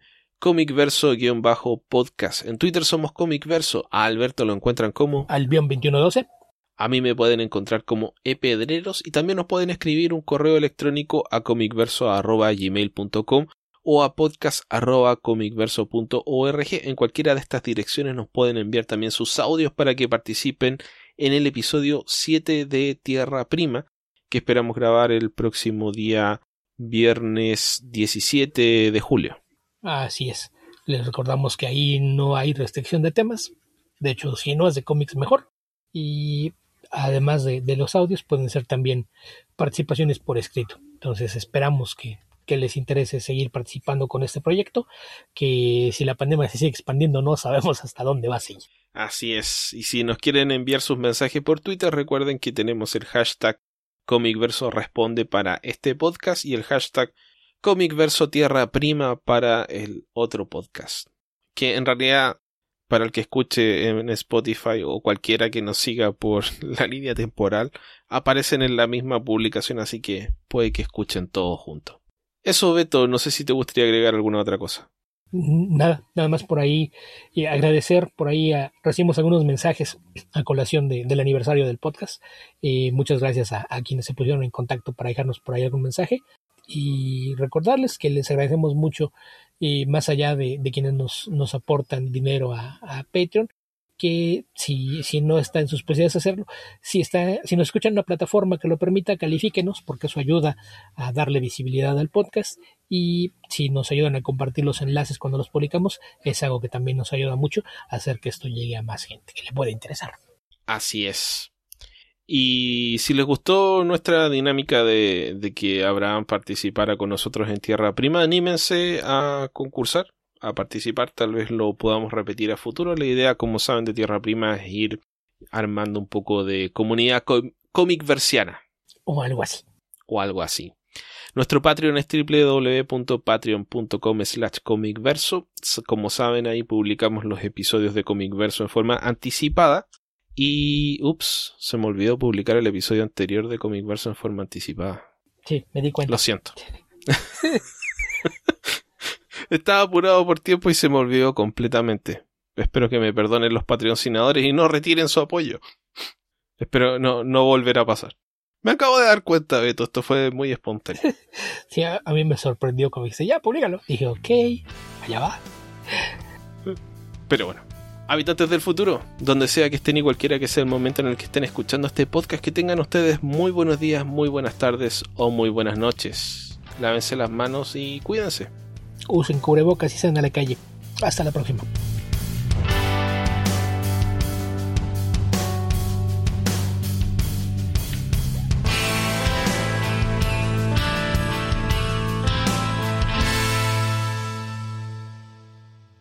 comicverso-podcast. En Twitter somos comicverso. A Alberto lo encuentran como Albion veintiuno doce. A mí me pueden encontrar como epedreros y también nos pueden escribir un correo electrónico a comicverso arroba gmail punto com o a podcast arroba comicverso punto org. En cualquiera de estas direcciones nos pueden enviar también sus audios para que participen en el episodio siete de Tierra Prima, que esperamos grabar el próximo día viernes diecisiete de julio. Así es. Les recordamos que ahí no hay restricción de temas. De hecho, si no es de cómics, mejor. Y además de, de los audios, pueden ser también participaciones por escrito. Entonces esperamos que, que les interese seguir participando con este proyecto, que si la pandemia se sigue expandiendo no sabemos hasta dónde va a seguir. Así es. Y si nos quieren enviar sus mensajes por Twitter, recuerden que tenemos el hashtag Comicverso Responde para este podcast y el hashtag Comicverso Tierra Prima para el otro podcast. Que en realidad, para el que escuche en Spotify o cualquiera que nos siga por la línea temporal, aparecen en la misma publicación, así que puede que escuchen todos juntos. Eso, Beto, no sé si te gustaría agregar alguna otra cosa. Nada, nada más por ahí y agradecer, por ahí a, recibimos algunos mensajes a colación de, del aniversario del podcast. Eh, muchas gracias a, a quienes se pusieron en contacto para dejarnos por ahí algún mensaje y recordarles que les agradecemos mucho, eh, más allá de, de quienes nos, nos aportan dinero a, a Patreon, que si, si no está en sus posibilidades hacerlo, si, está, si nos escuchan en una plataforma que lo permita, califíquenos porque eso ayuda a darle visibilidad al podcast, y si nos ayudan a compartir los enlaces cuando los publicamos, es algo que también nos ayuda mucho a hacer que esto llegue a más gente que le pueda interesar. Así es. Y si les gustó nuestra dinámica de, de que Abraham participara con nosotros en Tierra Prima, anímense a concursar, a participar, tal vez lo podamos repetir a futuro. La idea, como saben, de Tierra Prima es ir armando un poco de comunidad cómic-versiana. O algo así. O algo así. Nuestro Patreon es doble u doble u doble u punto patreon punto com slash comicverso. Como saben, ahí publicamos los episodios de Comicverso en forma anticipada. Y, ups, se me olvidó publicar el episodio anterior de Comicverso en forma anticipada. Sí, me di cuenta. Lo siento. Estaba apurado por tiempo y se me olvidó completamente. Espero que me perdonen los patrocinadores y no retiren su apoyo. Espero no, no volverá a pasar. Me acabo de dar cuenta, Beto, esto fue muy espontáneo. Sí, a, a mí me sorprendió cuando dice, ya, públicalo. Dije, ok, allá va. Pero bueno, habitantes del futuro, donde sea que estén y cualquiera que sea el momento en el que estén escuchando este podcast, que tengan ustedes muy buenos días, muy buenas tardes o muy buenas noches. Lávense las manos y cuídense. Usen cubrebocas y salgan a la calle. Hasta la próxima.